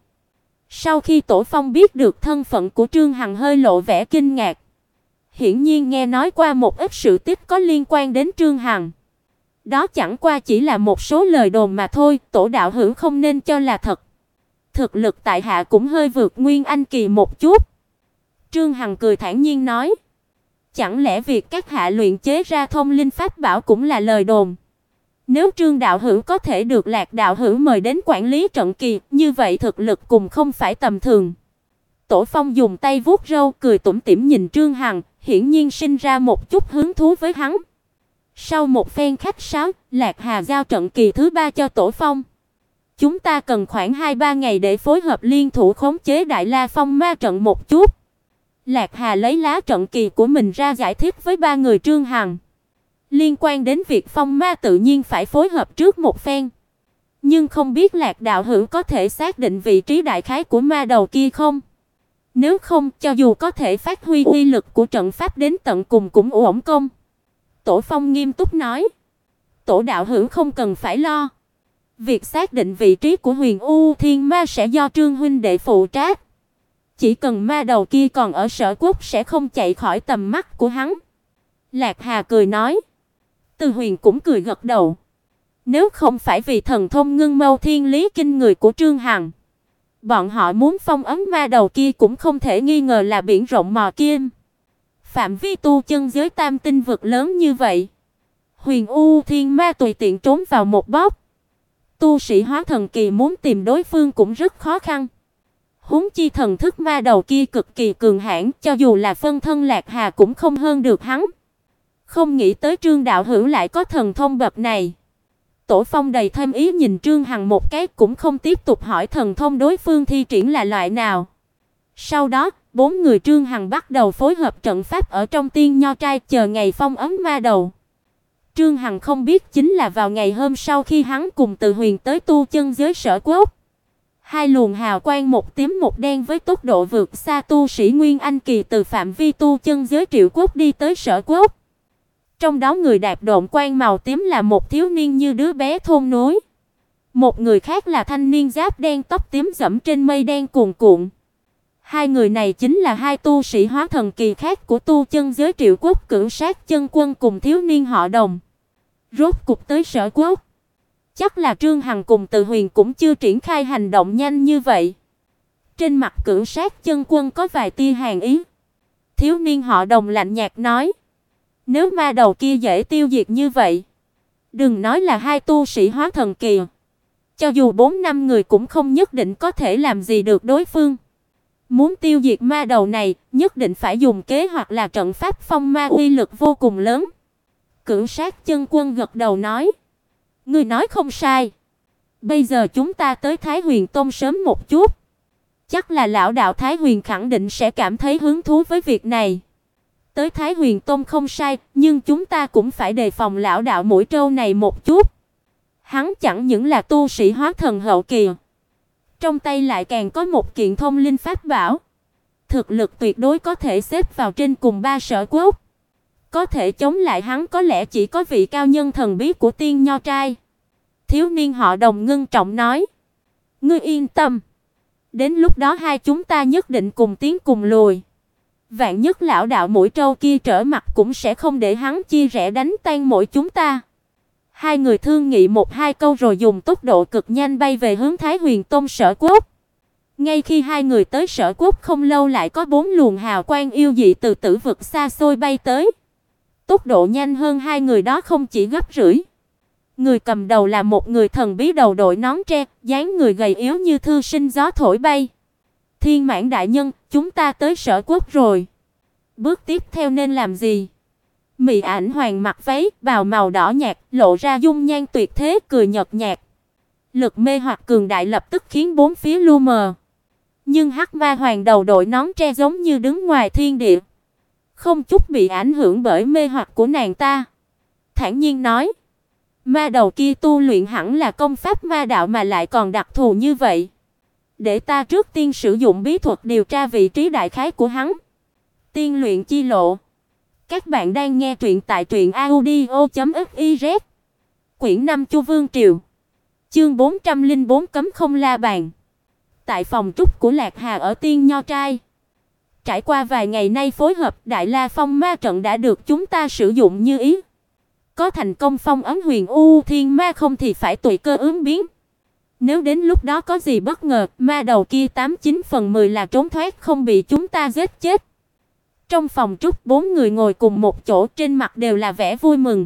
Sau khi Tổ Phong biết được thân phận của Trương Hằng hơi lộ vẻ kinh ngạc. Hiển nhiên nghe nói qua một ít sự tích có liên quan đến Trương Hằng. Đó chẳng qua chỉ là một số lời đồn mà thôi, tổ đạo hữu không nên cho là thật. Thực lực tại hạ cũng hơi vượt Nguyên Anh kỳ một chút. Trương Hằng cười thản nhiên nói. Chẳng lẽ việc các hạ luyện chế ra thông linh pháp bảo cũng là lời đồn? Nếu Trương đạo hữu có thể được Lạc đạo hữu mời đến quản lý trận kỳ, như vậy thực lực cùng không phải tầm thường. Tổ Phong dùng tay vuốt râu cười tủm tỉm nhìn Trương Hằng, hiển nhiên sinh ra một chút hứng thú với hắn. Sau một phen khách sáo, Lạc Hà giao trận kỳ thứ 3 cho Tổ Phong. Chúng ta cần khoảng 2-3 ngày để phối hợp liên thủ khống chế Đại La Phong Ma trận một chút. Lạc Hà lấy lá trận kỳ của mình ra giải thích với ba người Trương Hằng. Liên quan đến việc phong ma tự nhiên phải phối hợp trước một phen. Nhưng không biết Lạc đạo hữu có thể xác định vị trí đại khái của ma đầu kia không? Nếu không, cho dù có thể phát huy uy lực của trận pháp đến tận cùng cũng uổng công. Tổ Phong nghiêm túc nói. Tổ đạo hữu không cần phải lo. Việc xác định vị trí của Huyền U Thiên Ma sẽ do Trương huynh đệ phụ trách. Chỉ cần ma đầu kia còn ở Sở Quốc sẽ không chạy khỏi tầm mắt của hắn. Lạc Hà cười nói. Từ Huyền cũng cười gật đầu. Nếu không phải vì thần thông ngưng mâu thiên lý kinh người của Trương Hằng, bọn họ muốn phong ấn ma đầu kia cũng không thể nghi ngờ là biển rộng mò kim. Phạm vi tu chân giới Tam Tinh vực lớn như vậy, Huyền U Thiên Ma tùy tiện trốn vào một góc. Tu sĩ hóa thần kỳ muốn tìm đối phương cũng rất khó khăn. Huống chi thần thức ma đầu kia cực kỳ cường hãn, cho dù là phân thân Lạc Hà cũng không hơn được hắn. Không nghĩ tới Trương đạo hữu lại có thần thông bậc này. Tổ Phong đầy thêm ý nhìn Trương Hằng một cái, cũng không tiếp tục hỏi thần thông đối phương thi triển là loại nào. Sau đó, bốn người Trương Hằng bắt đầu phối hợp trận pháp ở trong Tiên Nho Trai chờ ngày phong ấn ma đầu. Trương Hằng không biết chính là vào ngày hôm sau khi hắn cùng Từ Huyền tới tu chân giới Sở Quốc, hai luồng hào quang một tím một đen với tốc độ vượt xa tu sĩ Nguyên Anh kỳ từ phạm vi tu chân giới Triệu Quốc đi tới Sở Quốc. Trong đó người đạp độn quang màu tím là một thiếu niên như đứa bé thôn núi. Một người khác là thanh niên giáp đen tóc tím dẫm trên mây đen cuồn cuộn. Hai người này chính là hai tu sĩ hóa thần kỳ khác của tu chân giới Triệu Quốc, Cửu Sát Chân Quân cùng thiếu niên họ Đồng. Rốt cục tới Sở Quốc. Chắc là Trương Hằng cùng Từ Huyền cũng chưa triển khai hành động nhanh như vậy. Trên mặt Cửu Sát Chân Quân có vài tia hàn ý. Thiếu niên họ Đồng lạnh nhạt nói: "Nếu ma đầu kia dễ tiêu diệt như vậy, đừng nói là hai tu sĩ hóa thần kỳ, cho dù 4-5 người cũng không nhất định có thể làm gì được đối phương. Muốn tiêu diệt ma đầu này, nhất định phải dùng kế hoặc là trận pháp phong ma uy lực vô cùng lớn." Cửu Sát Chân Quân gật đầu nói: "Ngươi nói không sai. Bây giờ chúng ta tới Thái Huyền Tông sớm một chút. Chắc là lão đạo Thái Huyền khẳng định sẽ cảm thấy hứng thú với việc này. Tới Thái Huyền Tông không sai, nhưng chúng ta cũng phải đề phòng lão đạo mũi trâu này một chút. Hắn chẳng những là tu sĩ hóa thần hậu kỳ, trong tay lại càng có một kiện thông linh pháp bảo, thực lực tuyệt đối có thể xếp vào trên cùng ba Sở Quốc. Có thể chống lại hắn có lẽ chỉ có vị cao nhân thần bí của Tiên Nho Trai." Thiếu niên họ Đồng ngưng trọng nói: "Ngươi yên tâm, đến lúc đó hai chúng ta nhất định cùng tiến cùng lùi. Vạn nhất lão đạo mũi trâu kia trở mặt cũng sẽ không để hắn chia rẽ đánh tan mỗi chúng ta." Hai người thương nghị một hai câu rồi dùng tốc độ cực nhanh bay về hướng Thái Huyền Tông Sở Quốc. Ngay khi hai người tới Sở Quốc không lâu lại có 4 luồng hào quang yêu dị từ tử vực xa xôi bay tới. Tốc độ nhanh hơn hai người đó không chỉ gấp rưỡi. Người cầm đầu là một người thần bí đầu đội nón tre, dáng người gầy yếu như thư sinh gió thổi bay. "Thiên Mãn đại nhân, chúng ta tới Sở Quốc rồi. Bước tiếp theo nên làm gì?" Mị Ảnh Hoàng mặc váy bào màu đỏ nhạt, lộ ra dung nhan tuyệt thế, cười nhợt nhạt. Lực mê hoặc cường đại lập tức khiến bốn phía lu mờ. Nhưng Hắc Ma Hoàng đầu đội nón tre giống như đứng ngoài thiên địa, không chút bị ảnh hưởng bởi mê hoặc của nàng ta. Thản nhiên nói: "Ma đầu kia tu luyện hẳn là công pháp ma đạo mà lại còn đặc thù như vậy. Để ta trước tiên sử dụng bí thuật điều tra vị trí đại khái của hắn." Tiên luyện chi lộ. Các bạn đang nghe truyện tại truyệnaudio.fiz. Quyển 5 Chu Vương Triều. Chương 404 cấm không la bàn. Tại phòng trúc của Lạc Hà ở Tiên Nho Trai. Trải qua vài ngày nay phối hợp, Đại La Phong Ma trận đã được chúng ta sử dụng như ý. Có thành công phong ấn Huyền U Thiên Ma không thì phải tùy cơ ứng biến. Nếu đến lúc đó có gì bất ngờ, ma đầu kia 89 phần 10 là trốn thoát không bị chúng ta giết chết. Trong phòng trúc 4 người ngồi cùng một chỗ, trên mặt đều là vẻ vui mừng.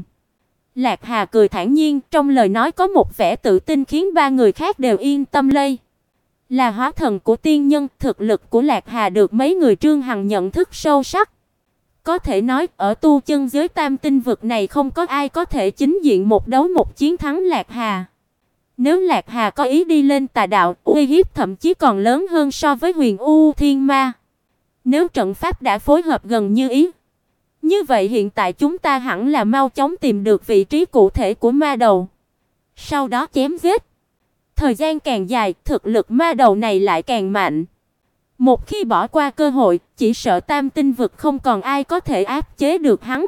Lạc Hà cười thản nhiên, trong lời nói có một vẻ tự tin khiến ba người khác đều yên tâm lây. Là hóa thần của tiên nhân, thực lực của Lạc Hà được mấy người Trương Hằng nhận thức sâu sắc. Có thể nói, ở tu chân giới tam tinh vực này không có ai có thể chính diện một đấu một chiến thắng Lạc Hà. Nếu Lạc Hà có ý đi lên tà đạo, uy hiếp thậm chí còn lớn hơn so với Huyền U Thiên Ma. Nếu trận pháp đã phối hợp gần như ý, như vậy hiện tại chúng ta hẳn là mau chóng tìm được vị trí cụ thể của ma đầu, sau đó chém giết. Thời gian càng dài, thực lực ma đầu này lại càng mạnh. Một khi bỏ qua cơ hội, chỉ sợ tam tinh vực không còn ai có thể áp chế được hắn.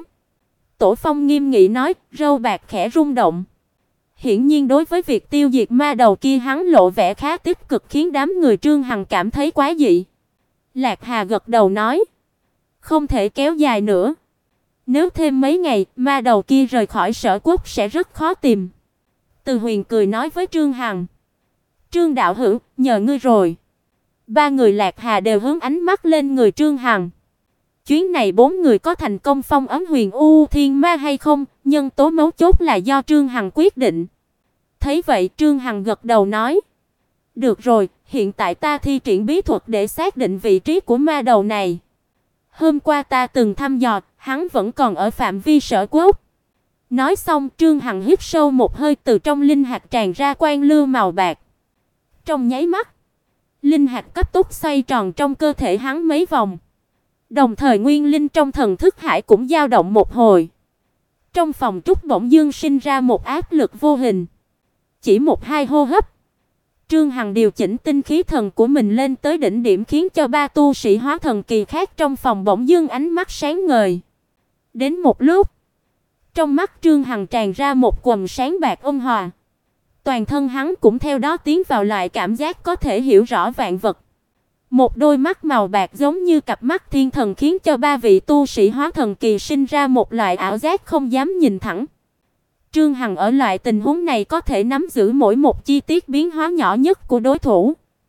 Tổ Phong nghiêm nghị nói, râu bạc khẽ rung động. Hiển nhiên đối với việc tiêu diệt ma đầu kia hắn lộ vẻ khá tích cực, khiến đám người Trương Hằng cảm thấy quái dị. Lạc Hà gật đầu nói, không thể kéo dài nữa. Nếu thêm mấy ngày, ma đầu kia rời khỏi Sở Quốc sẽ rất khó tìm. Từ Huyền cười nói với Trương Hằng, Trương đạo hữu, nhờ ngươi rồi. Ba người Lạc Hà đều hướng ánh mắt lên người Trương Hằng. Chuyến này 4 người có thành công phong ấn Huyền U Thiên Ma hay không, nhân tố mấu chốt là do Trương Hằng quyết định. Thấy vậy Trương Hằng gật đầu nói, được rồi, hiện tại ta thi triển bí thuật để xác định vị trí của ma đầu này. Hôm qua ta từng thăm dò, hắn vẫn còn ở phạm vi Sở Quốc. Nói xong, Trương Hằng hít sâu một hơi, từ trong linh hạt tràn ra quang lưu màu bạc. Trong nháy mắt, linh hạt cấp tốc xoay tròn trong cơ thể hắn mấy vòng. Đồng thời nguyên linh trong thần thức hải cũng dao động một hồi. Trong phòng trúc bỗng dưng sinh ra một áp lực vô hình. Chỉ một hai hô hấp, Trương Hằng điều chỉnh tinh khí thần của mình lên tới đỉnh điểm, khiến cho ba tu sĩ hóa thần kỳ khác trong phòng bỗng dưng ánh mắt sáng ngời. Đến một lúc, trong mắt Trương Hằng tràn ra một quầng sáng bạc ôn hòa. Toàn thân hắn cũng theo đó tiến vào loại cảm giác có thể hiểu rõ vạn vật. Một đôi mắt màu bạc giống như cặp mắt thiên thần, khiến cho ba vị tu sĩ hóa thần kỳ sinh ra một loại ảo giác không dám nhìn thẳng. Trương Hằng ở loại tình huống này có thể nắm giữ mỗi một chi tiết biến hóa nhỏ nhất của đối thủ.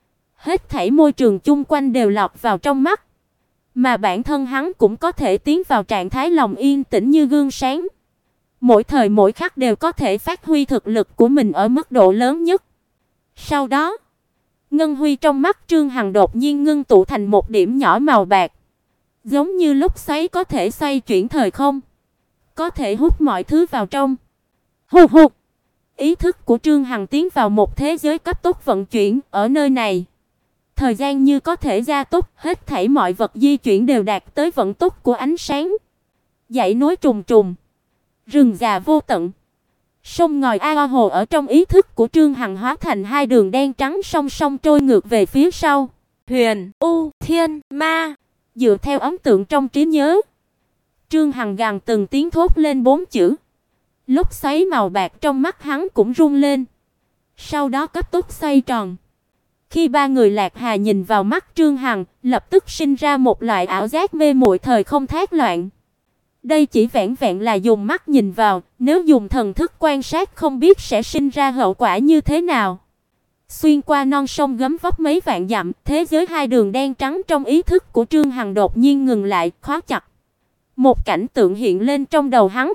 Hết thảy môi trường chung quanh đều lọt vào trong mắt, mà bản thân hắn cũng có thể tiến vào trạng thái lòng yên tĩnh như gương sáng. Mỗi thời mỗi khắc đều có thể phát huy thực lực của mình ở mức độ lớn nhất. Sau đó, ngân huy trong mắt Trương Hằng đột nhiên ngưng tụ thành một điểm nhỏ màu bạc, giống như lúc xoáy có thể xoay chuyển thời không, có thể hút mọi thứ vào trong. Hù hù. Ý thức của Trương Hằng tiến vào một thế giới cấp tốc vận chuyển, ở nơi này, thời gian như có thể gia tốc, hết thảy mọi vật di chuyển đều đạt tới vận tốc của ánh sáng. Dãy núi trùng trùng, rừng già vô tận, sông ngòi ao hồ ở trong ý thức của Trương Hằng hóa thành hai đường đen trắng song song trôi ngược về phía sau. Huyền, U, Thiên, Ma. Dựa theo ấn tượng trong trí nhớ, Trương Hằng gằn từng tiếng thốt lên 4 chữ. Lúc xoáy màu bạc trong mắt hắn cũng rung lên, sau đó cấp tốc xoay tròn. Khi ba người Lạc Hà nhìn vào mắt Trương Hằng, lập tức sinh ra một loại ảo giác mê muội thời không thác loạn. Đây chỉ vẹn vẹn là dùng mắt nhìn vào, nếu dùng thần thức quan sát không biết sẽ sinh ra hậu quả như thế nào. Xuyên qua non sông gấm vóc mấy vạn dặm, thế giới hai đường đen trắng trong ý thức của Trương Hằng đột nhiên ngừng lại, khóa chặt. Một cảnh tượng hiện lên trong đầu hắn.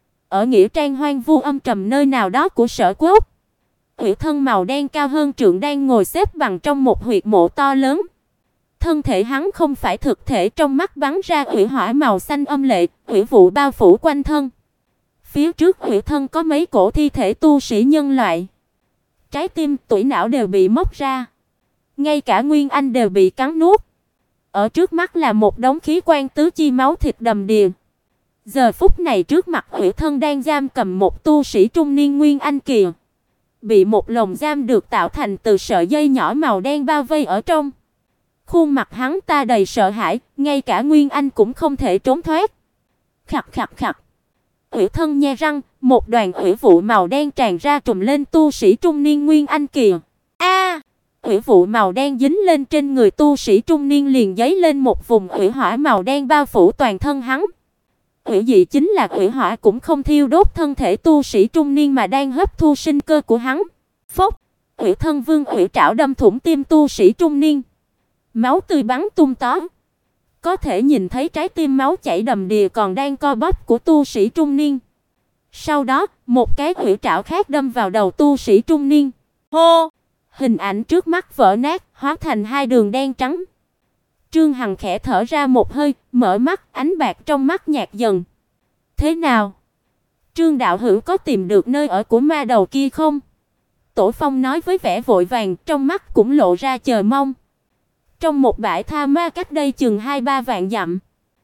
Ở nghĩa trang hoang vu âm trầm nơi nào đó của Sở Quốc, ủy thân màu đen cao hơn trượng đang ngồi xếp bằng trong một huyệt mộ to lớn. Thân thể hắn không phải thực thể, trong mắt bắn ra ủy hỏa màu xanh âm lệ, ủy vụ bao phủ quanh thân. Phía trước ủy thân có mấy cổ thi thể tu sĩ nhân loại. Trái tim, tủy não đều bị móc ra, ngay cả nguyên anh đều bị cắn nuốt. Ở trước mắt là một đống khí quan tứ chi máu thịt đầm đìa. Giờ phút này trước mặt ủy thân đang giam cầm một tu sĩ trung niên nguyên anh kỳ, bị một lồng giam được tạo thành từ sợi dây nhỏ màu đen bao vây ở trong. Khuôn mặt hắn ta đầy sợ hãi, ngay cả nguyên anh cũng không thể trốn thoát. Khặt khặt khặt. Ủy thân nhe răng, một đoàn ủy vụ màu đen tràn ra trùm lên tu sĩ trung niên nguyên anh kỳ. A! Ủy vụ màu đen dính lên trên người tu sĩ trung niên liền giấy lên một vùng ủy hỏa màu đen bao phủ toàn thân hắn. Ủy dị chính là ủy hỏa cũng không thiêu đốt thân thể tu sĩ trung niên mà đang hấp thu sinh cơ của hắn. Phốc! Ủy thân vương ủy trảo đâm thủng tim tu sĩ trung niên. Máu tươi bắn tung tóe. Có thể nhìn thấy trái tim máu chảy đầm đìa còn đang co bóp của tu sĩ trung niên. Sau đó, một cái ủy trảo khác đâm vào đầu tu sĩ trung niên. Hô! Hình ảnh trước mắt vỡ nát, hóa thành hai đường đen trắng. Trương Hằng khẽ thở ra một hơi, mở mắt, ánh bạc trong mắt nhạt dần. Thế nào? Trương đạo hữu có tìm được nơi ở của ma đầu kia không? Tổ Phong nói với vẻ vội vàng, trong mắt cũng lộ ra chờ mong. Trong một bãi tha ma cách đây chừng 2-3 vạn dặm.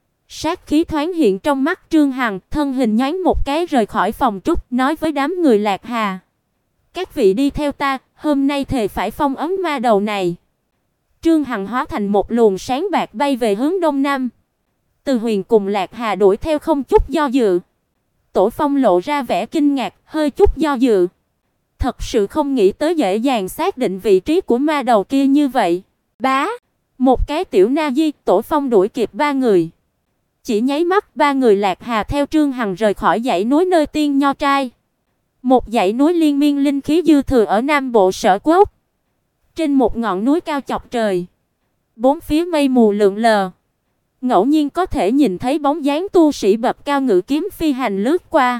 Sát khí thoáng hiện trong mắt Trương Hằng, thân hình nhoáng một cái rời khỏi phòng trúc, nói với đám người Lạc Hà. Các vị đi theo ta, hôm nay thề phải phong ấn ma đầu này. Trương Hằng hóa thành một luồng sáng bạc bay về hướng đông nam. Từ Huyền cùng Lạc Hà đuổi theo không chút do dự. Tổ Phong lộ ra vẻ kinh ngạc, hơi chút do dự. Thật sự không nghĩ tới dễ dàng xác định vị trí của ma đầu kia như vậy. Bá, một cái tiểu na di, Tổ Phong đuổi kịp ba người. Chỉ nháy mắt, ba người Lạc Hà theo Trương Hằng rời khỏi dãy núi nơi tiên nho trai. Một dãy núi liên miên linh khí dư thừa ở nam bộ Sở Quốc. Trên một ngọn núi cao chọc trời, bốn phía mây mù lượn lờ, ngẫu nhiên có thể nhìn thấy bóng dáng tu sĩ bập cao ngự kiếm phi hành lướt qua.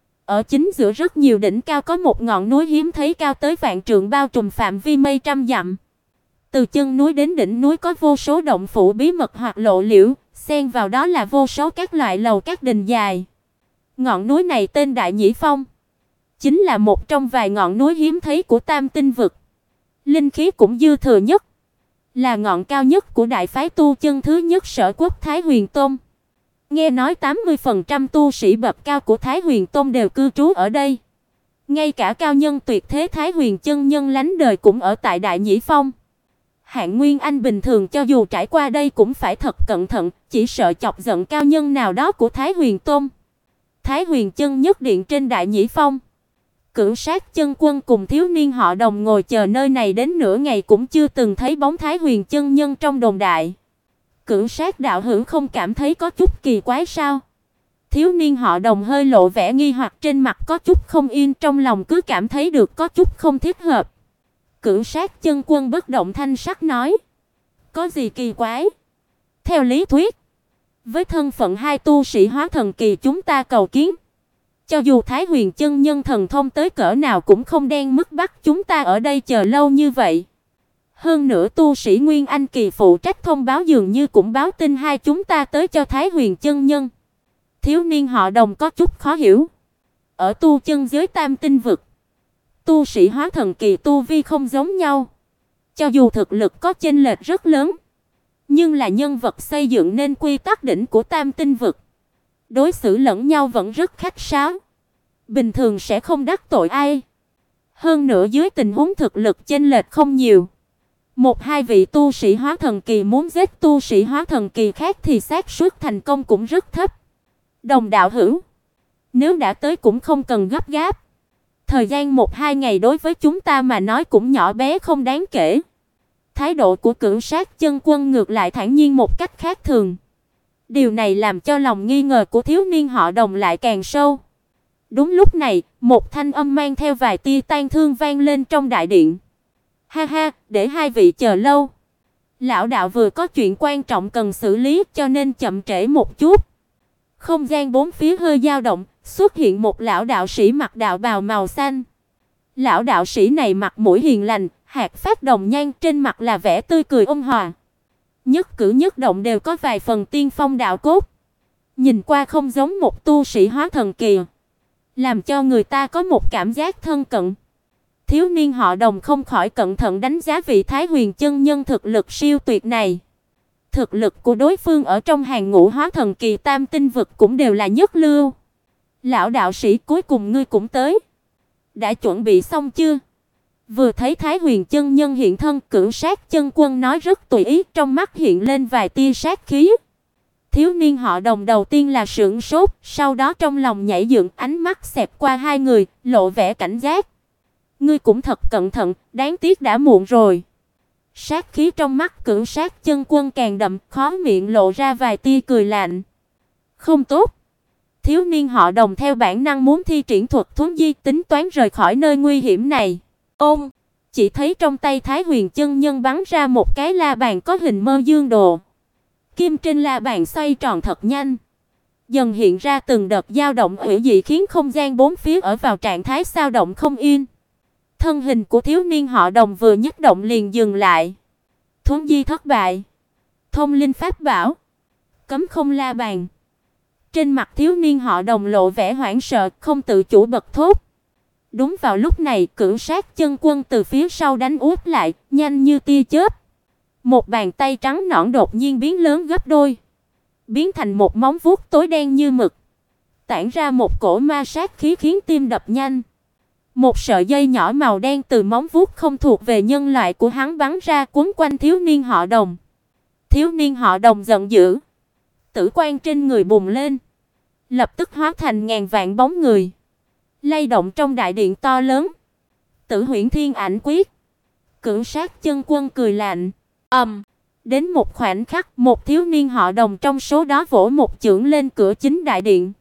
Ở chính giữa rất nhiều đỉnh cao có một ngọn núi hiếm thấy cao tới vạn trượng bao trùm phạm vi mây trăm dặm. Từ chân núi đến đỉnh núi có vô số động phủ bí mật hoặc lộ liễu, xen vào đó là vô số các loại lầu các đình dài. Ngọn núi này tên Đại Nhĩ Phong, chính là một trong vài ngọn núi hiếm thấy của Tam Tinh vực. Linh khí cũng dư thừa nhất, là ngọn cao nhất của đại phái tu chân thứ nhất Sở Quốc Thái Huyền Tông. Nghe nói 80% tu sĩ bậc cao của Thái Huyền Tông đều cư trú ở đây. Ngay cả cao nhân tuyệt thế Thái Huyền chân nhân lánh đời cũng ở tại Đại Nhĩ Phong. Hạng Nguyên Anh bình thường cho dù trải qua đây cũng phải thật cẩn thận, chỉ sợ chọc giận cao nhân nào đó của Thái Huyền Tông. Thái Huyền chân nhất điện trên Đại Nhĩ Phong, Cửu Sát chân quân cùng thiếu niên họ Đồng ngồi chờ nơi này đến nửa ngày cũng chưa từng thấy bóng Thái Huyền chân nhân trong đồn đại. Cửu Sát đạo hữu không cảm thấy có chút kỳ quái sao? Thiếu niên họ Đồng hơi lộ vẻ nghi hoặc, trên mặt có chút không yên, trong lòng cứ cảm thấy được có chút không thích hợp. Cửu Sát chân quân bất động thanh sắc nói: "Có gì kỳ quái? Theo lý thuyết, với thân phận hai tu sĩ hóa thần kỳ chúng ta cầu kiến, cho dù Thái Huyền chân nhân thần thông tới cỡ nào cũng không đen mức bắt chúng ta ở đây chờ lâu như vậy. Hơn nữa tu sĩ Nguyên Anh kỳ phụ trách thông báo dường như cũng báo tin hai chúng ta tới cho Thái Huyền chân nhân." Thiếu niên họ Đồng có chút khó hiểu. Ở tu chân giới Tam Tinh vực, tu sĩ hóa thần kỳ tu vi không giống nhau. Cho dù thực lực có chênh lệch rất lớn, nhưng là nhân vật xây dựng nên quy tắc đỉnh của Tam Tinh vực, đối xử lẫn nhau vẫn rất khách sáo, bình thường sẽ không đắc tội ai. Hơn nữa dưới tình huống thực lực chênh lệch không nhiều, một hai vị tu sĩ hóa thần kỳ muốn giết tu sĩ hóa thần kỳ khác thì xác suất thành công cũng rất thấp. Đồng đạo hữu, nếu đã tới cũng không cần gấp gáp. Thời gian 1-2 ngày đối với chúng ta mà nói cũng nhỏ bé không đáng kể. Thái độ của Cửu Sát chân quân ngược lại thản nhiên một cách khác thường. Điều này làm cho lòng nghi ngờ của thiếu niên họ Đồng lại càng sâu. Đúng lúc này, một thanh âm mang theo vài tia tang thương vang lên trong đại điện. "Ha ha, để hai vị chờ lâu. Lão đạo vừa có chuyện quan trọng cần xử lý cho nên chậm trễ một chút." Không gian bốn phía hơi dao động, xuất hiện một lão đạo sĩ mặc đạo bào màu xanh. Lão đạo sĩ này mặt mũi hiền lành, hạt phát đồng nhan, trên mặt là vẻ tươi cười ôn hòa. Nhất cử nhất động đều có vài phần tiên phong đạo cốt. Nhìn qua không giống một tu sĩ hóa thần kỳ, làm cho người ta có một cảm giác thân cận. Thiếu niên họ Đồng không khỏi cẩn thận đánh giá vị Thái Huyền chân nhân thực lực siêu tuyệt này. Thực lực của đối phương ở trong hàng ngũ hóa thần kỳ Tam Tinh vực cũng đều là nhất lưu. "Lão đạo sĩ, cuối cùng ngươi cũng tới. Đã chuẩn bị xong chưa?" Vừa thấy Thái Huyền chân nhân hiện thân, Cửu Sát chân quân nói rất tùy ý, trong mắt hiện lên vài tia sát khí. Thiếu niên họ Đồng đầu tiên là sửng sốt, sau đó trong lòng nhảy dựng, ánh mắt xẹt qua hai người, lộ vẻ cảnh giác. "Ngươi cũng thật cẩn thận, đáng tiếc đã muộn rồi." Sát khí trong mắt Cửu Sát chân quân càng đậm, khóe miệng lộ ra vài tia cười lạnh. "Không tốt." Thiếu niên họ Đồng theo bản năng muốn thi triển thuật thuấn di, tính toán rời khỏi nơi nguy hiểm này. Ôm, chỉ thấy trong tay Thái Huyền chân nhân bắn ra một cái la bàn có hình mơ dương đồ. Kim trên la bàn xoay tròn thật nhanh, dần hiện ra từng đợt dao động hủy dị khiến không gian bốn phía ở vào trạng thái xao động không yên. Thân hình của thiếu niên họ Đồng vừa nhấc động liền dừng lại. Thuấn di thất bại. Thông linh pháp bảo, cấm không la bàn. Trên mặt thiếu niên họ Đồng lộ vẻ hoảng sợ, không tự chủ bật thốt. Đúng vào lúc này, Cửu Sát chân quân từ phía sau đánh úp lại, nhanh như tia chớp. Một bàn tay trắng nõn đột nhiên biến lớn gấp đôi, biến thành một móng vuốt tối đen như mực, tản ra một cổ ma sát khí khiến tim đập nhanh. Một sợi dây nhỏ màu đen từ móng vuốt không thuộc về nhân loại của hắn bắn ra quấn quanh thiếu niên họ Đồng. Thiếu niên họ Đồng giận dữ, tử quan trên người bùng lên, lập tức hóa thành ngàn vạn bóng người, lay động trong đại điện to lớn. Tử Huyễn Thiên Ảnh Quyết. Cửu Sát chân quân cười lạnh. Đến một khoảnh khắc, một thiếu niên họ Đồng trong số đó vỗ một chưởng lên cửa chính đại điện.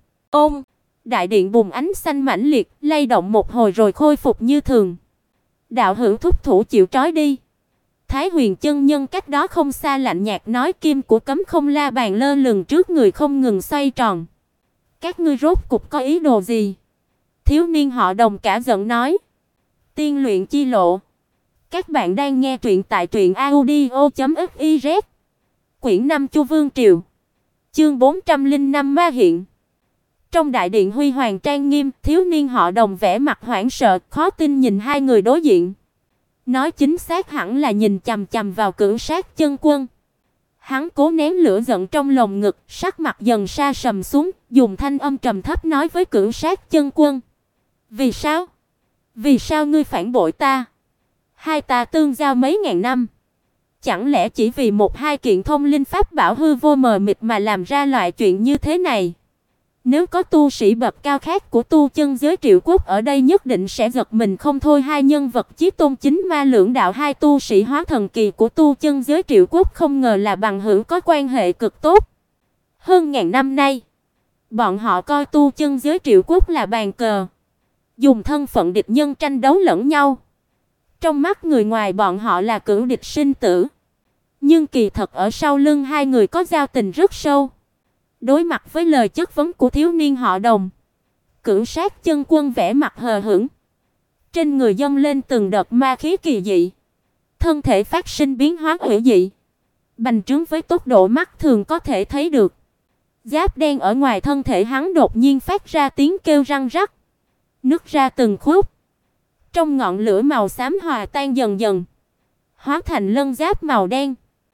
Đại điện bùng ánh xanh mãnh liệt, lay động một hồi rồi khôi phục như thường. "Đạo hữu thúc thủ chịu trói đi." Thái Huyền chân nhân cách đó không xa lạnh nhạt nói, kim của cấm không la bàn lơ lửng trước người không ngừng xoay tròn. "Các ngươi rốt cục có ý đồ gì?" Thiếu niên họ Đồng cả giận nói. Tiên luyện chi lộ. Các bạn đang nghe truyện tại truyệnaudio.fiz. Quyển 5 Chu Vương Triều. Chương 405 Ma hiện. Trong đại điện huy hoàng trang nghiêm, thiếu niên họ Đồng vẻ mặt hoảng sợ, khó tin nhìn hai người đối diện. Nói chính xác hẳn là nhìn chằm chằm vào Cửu Sát Chân Quân. Hắn cố nén lửa giận trong lồng ngực, sắc mặt dần sa sầm xuống, dùng thanh âm trầm thấp nói với Cửu Sát Chân Quân: "Vì sao? Vì sao ngươi phản bội ta? Hai ta tương giao mấy ngàn năm, chẳng lẽ chỉ vì một hai kiện thông linh pháp bảo hư vô mờ mịt mà làm ra loại chuyện như thế này?" Nếu có tu sĩ bậc cao khác của tu chân giới Triệu Quốc ở đây nhất định sẽ giật mình không thôi. Hai nhân vật chí tôn chính ma lưỡng đạo, hai tu sĩ hóa thần kỳ của tu chân giới Triệu Quốc không ngờ là bằng hữu có quan hệ cực tốt. Hơn ngàn năm nay, bọn họ coi tu chân giới Triệu Quốc là bàn cờ, dùng thân phận địch nhân tranh đấu lẫn nhau. Trong mắt người ngoài bọn họ là cửu địch sinh tử, nhưng kỳ thật ở sau lưng hai người có giao tình rất sâu. Đối mặt với lời chất vấn của thiếu niên họ Đồng, Cửu Sát Chân Quân vẻ mặt hờ hững, trên người dâng lên từng đợt ma khí kỳ dị, thân thể phát sinh biến hóa hủy dị, bành trướng với tốc độ mắt thường có thể thấy được. Giáp đen ở ngoài thân thể hắn đột nhiên phát ra tiếng kêu răng rắc, nứt ra từng khúc. Trong ngọn lửa màu xám hòa tan dần dần, hóa thành lân giáp màu đen.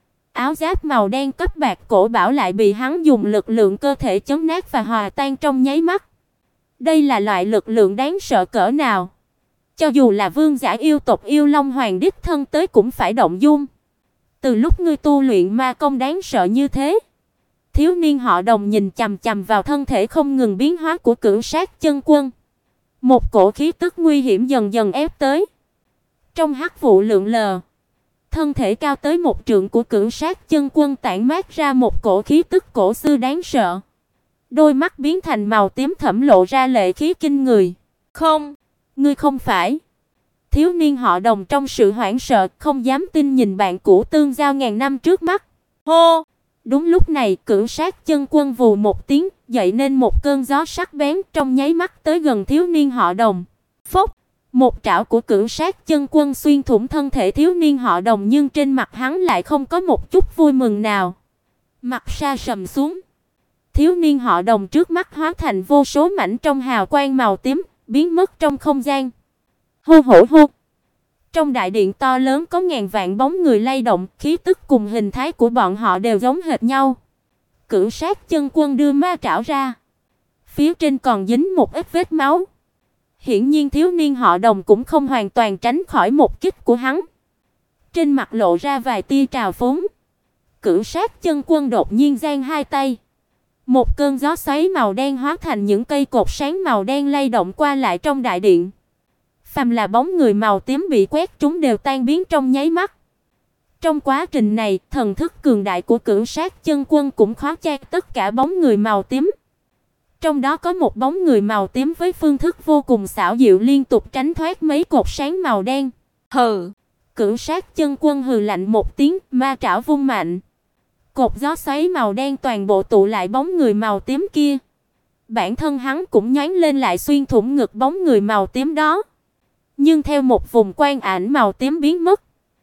Áo giáp màu đen cấp bạc cổ bảo lại bị hắn dùng lực lượng cơ thể chấn nát và hòa tan trong nháy mắt. Đây là loại lực lượng đáng sợ cỡ nào? Cho dù là vương giả yêu tộc Yêu Long Hoàng đích thân tới cũng phải động dung. Từ lúc ngươi tu luyện ma công đáng sợ như thế? Thiếu niên họ Đồng nhìn chằm chằm vào thân thể không ngừng biến hóa của Cửu Sát Chân Quân. Một cổ khí tức nguy hiểm dần dần ép tới. Trong hắc vụ lượn lờ, thân thể cao tới một trượng của Cửu Sát Chân Quân tản mát ra một cổ khí tức cổ xưa đáng sợ. Đôi mắt biến thành màu tím thẫm lộ ra lệ khí kinh người. "Không, ngươi không phải." Thiếu niên họ Đồng trong sự hoảng sợ không dám tin nhìn bạn cũ tương giao ngàn năm trước mắt. Hô! Đúng lúc này, Cửu Sát Chân Quân vù một tiếng, dậy nên một cơn gió sắc bén trong nháy mắt tới gần thiếu niên họ Đồng. Phốc! Một trảo của Cửu Sát Chân Quân xuyên thủng thân thể thiếu niên họ Đồng, nhưng trên mặt hắn lại không có một chút vui mừng nào. Mặt sa sầm xuống. Thiếu niên họ Đồng trước mắt hóa thành vô số mảnh trong hào quang màu tím, biến mất trong không gian. Hô hổ hô. Trong đại điện to lớn có ngàn vạn bóng người lay động, khí tức cùng hình thái của bọn họ đều giống hệt nhau. Cửu Sát Chân Quân đưa ma trảo ra, phía trên còn dính một ít vết máu. Hiển nhiên thiếu niên họ Đồng cũng không hoàn toàn tránh khỏi một kích của hắn. Trên mặt lộ ra vài tia trào phúng. Cửu Sát Chân Quân đột nhiên giang hai tay. Một cơn gió xoáy màu đen hóa thành những cây cột sáng màu đen lay động qua lại trong đại điện. Phàm là bóng người màu tím bị quét trúng đều tan biến trong nháy mắt. Trong quá trình này, thần thức cường đại của Cửu Sát Chân Quân cũng khóa chặt tất cả bóng người màu tím. Trong đó có một bóng người màu tím với phương thức vô cùng xảo diệu liên tục tránh thoát mấy cột sáng màu đen. Hừ! Cửu Sát Chân Quân hừ lạnh một tiếng, ma trảo vung mạnh. Cột gió xoáy màu đen toàn bộ tụ lại bóng người màu tím kia. Bản thân hắn cũng nhoáng lên lại xuyên thủng ngực bóng người màu tím đó. Nhưng theo một vùng quang ảnh màu tím biến mất,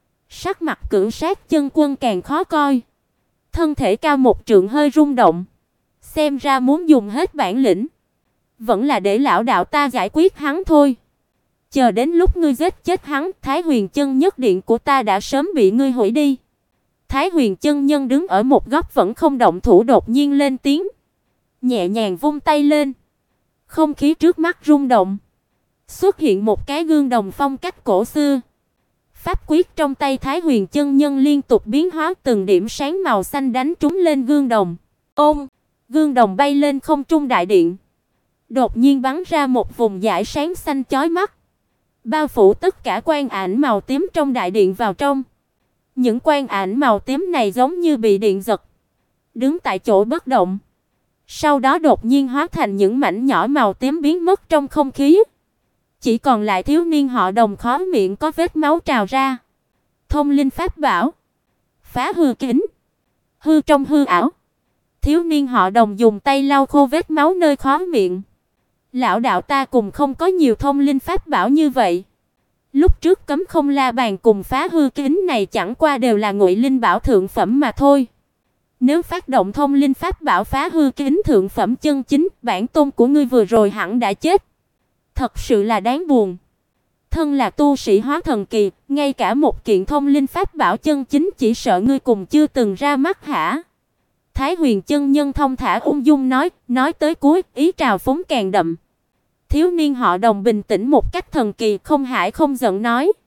sắc mặt Cửu Sát Chân Quân càng khó coi. Thân thể cao một trượng hơi rung động. Xem ra muốn dùng hết bản lĩnh, vẫn là để lão đạo ta giải quyết hắn thôi. Chờ đến lúc ngươi giết chết hắn, Thái Huyền Chân Nhất Điện của ta đã sớm bị ngươi hủy đi. Thái Huyền Chân Nhân đứng ở một góc vẫn không động thủ đột nhiên lên tiếng, nhẹ nhàng vung tay lên. Không khí trước mắt rung động, xuất hiện một cái gương đồng phong cách cổ xưa. Pháp quyết trong tay Thái Huyền Chân Nhân liên tục biến hóa, từng điểm sáng màu xanh đánh trúng lên gương đồng. Ôm, gương đồng bay lên không trung đại điện. Đột nhiên bắn ra một vùng dải sáng xanh chói mắt, bao phủ tất cả quang ảnh màu tím trong đại điện vào trong. Những quang ảnh màu tím này giống như bị điện giật, đứng tại chỗ bất động. Sau đó đột nhiên hóa thành những mảnh nhỏ màu tím biến mất trong không khí. Chỉ còn lại thiếu niên họ Đồng khóe miệng có vết máu trào ra. Thông linh pháp bảo, phá hư kính, hư trong hư ảo. Thiếu niên họ Đồng dùng tay lau khô vết máu nơi khóe miệng. Lão đạo ta cùng không có nhiều thông linh pháp bảo như vậy. Lúc trước Cấm Không La Bàn cùng phá hư kính này chẳng qua đều là ngụy linh bảo thượng phẩm mà thôi. Nếu phát động thông linh pháp bảo phá hư kính thượng phẩm chân chính, bản tôn của ngươi vừa rồi hẳn đã chết. Thật sự là đáng buồn. Thân là tu sĩ hóa thần kỳ, ngay cả một kiện thông linh pháp bảo chân chính chỉ sợ ngươi cùng chưa từng ra mắt hả? Thái Huyền chân nhân thông thả ung dung nói tới cuối, ý trào phúng càng đậm. Thiếu niên họ Đồng bình tĩnh một cách thần kỳ, không hãi không giận nói: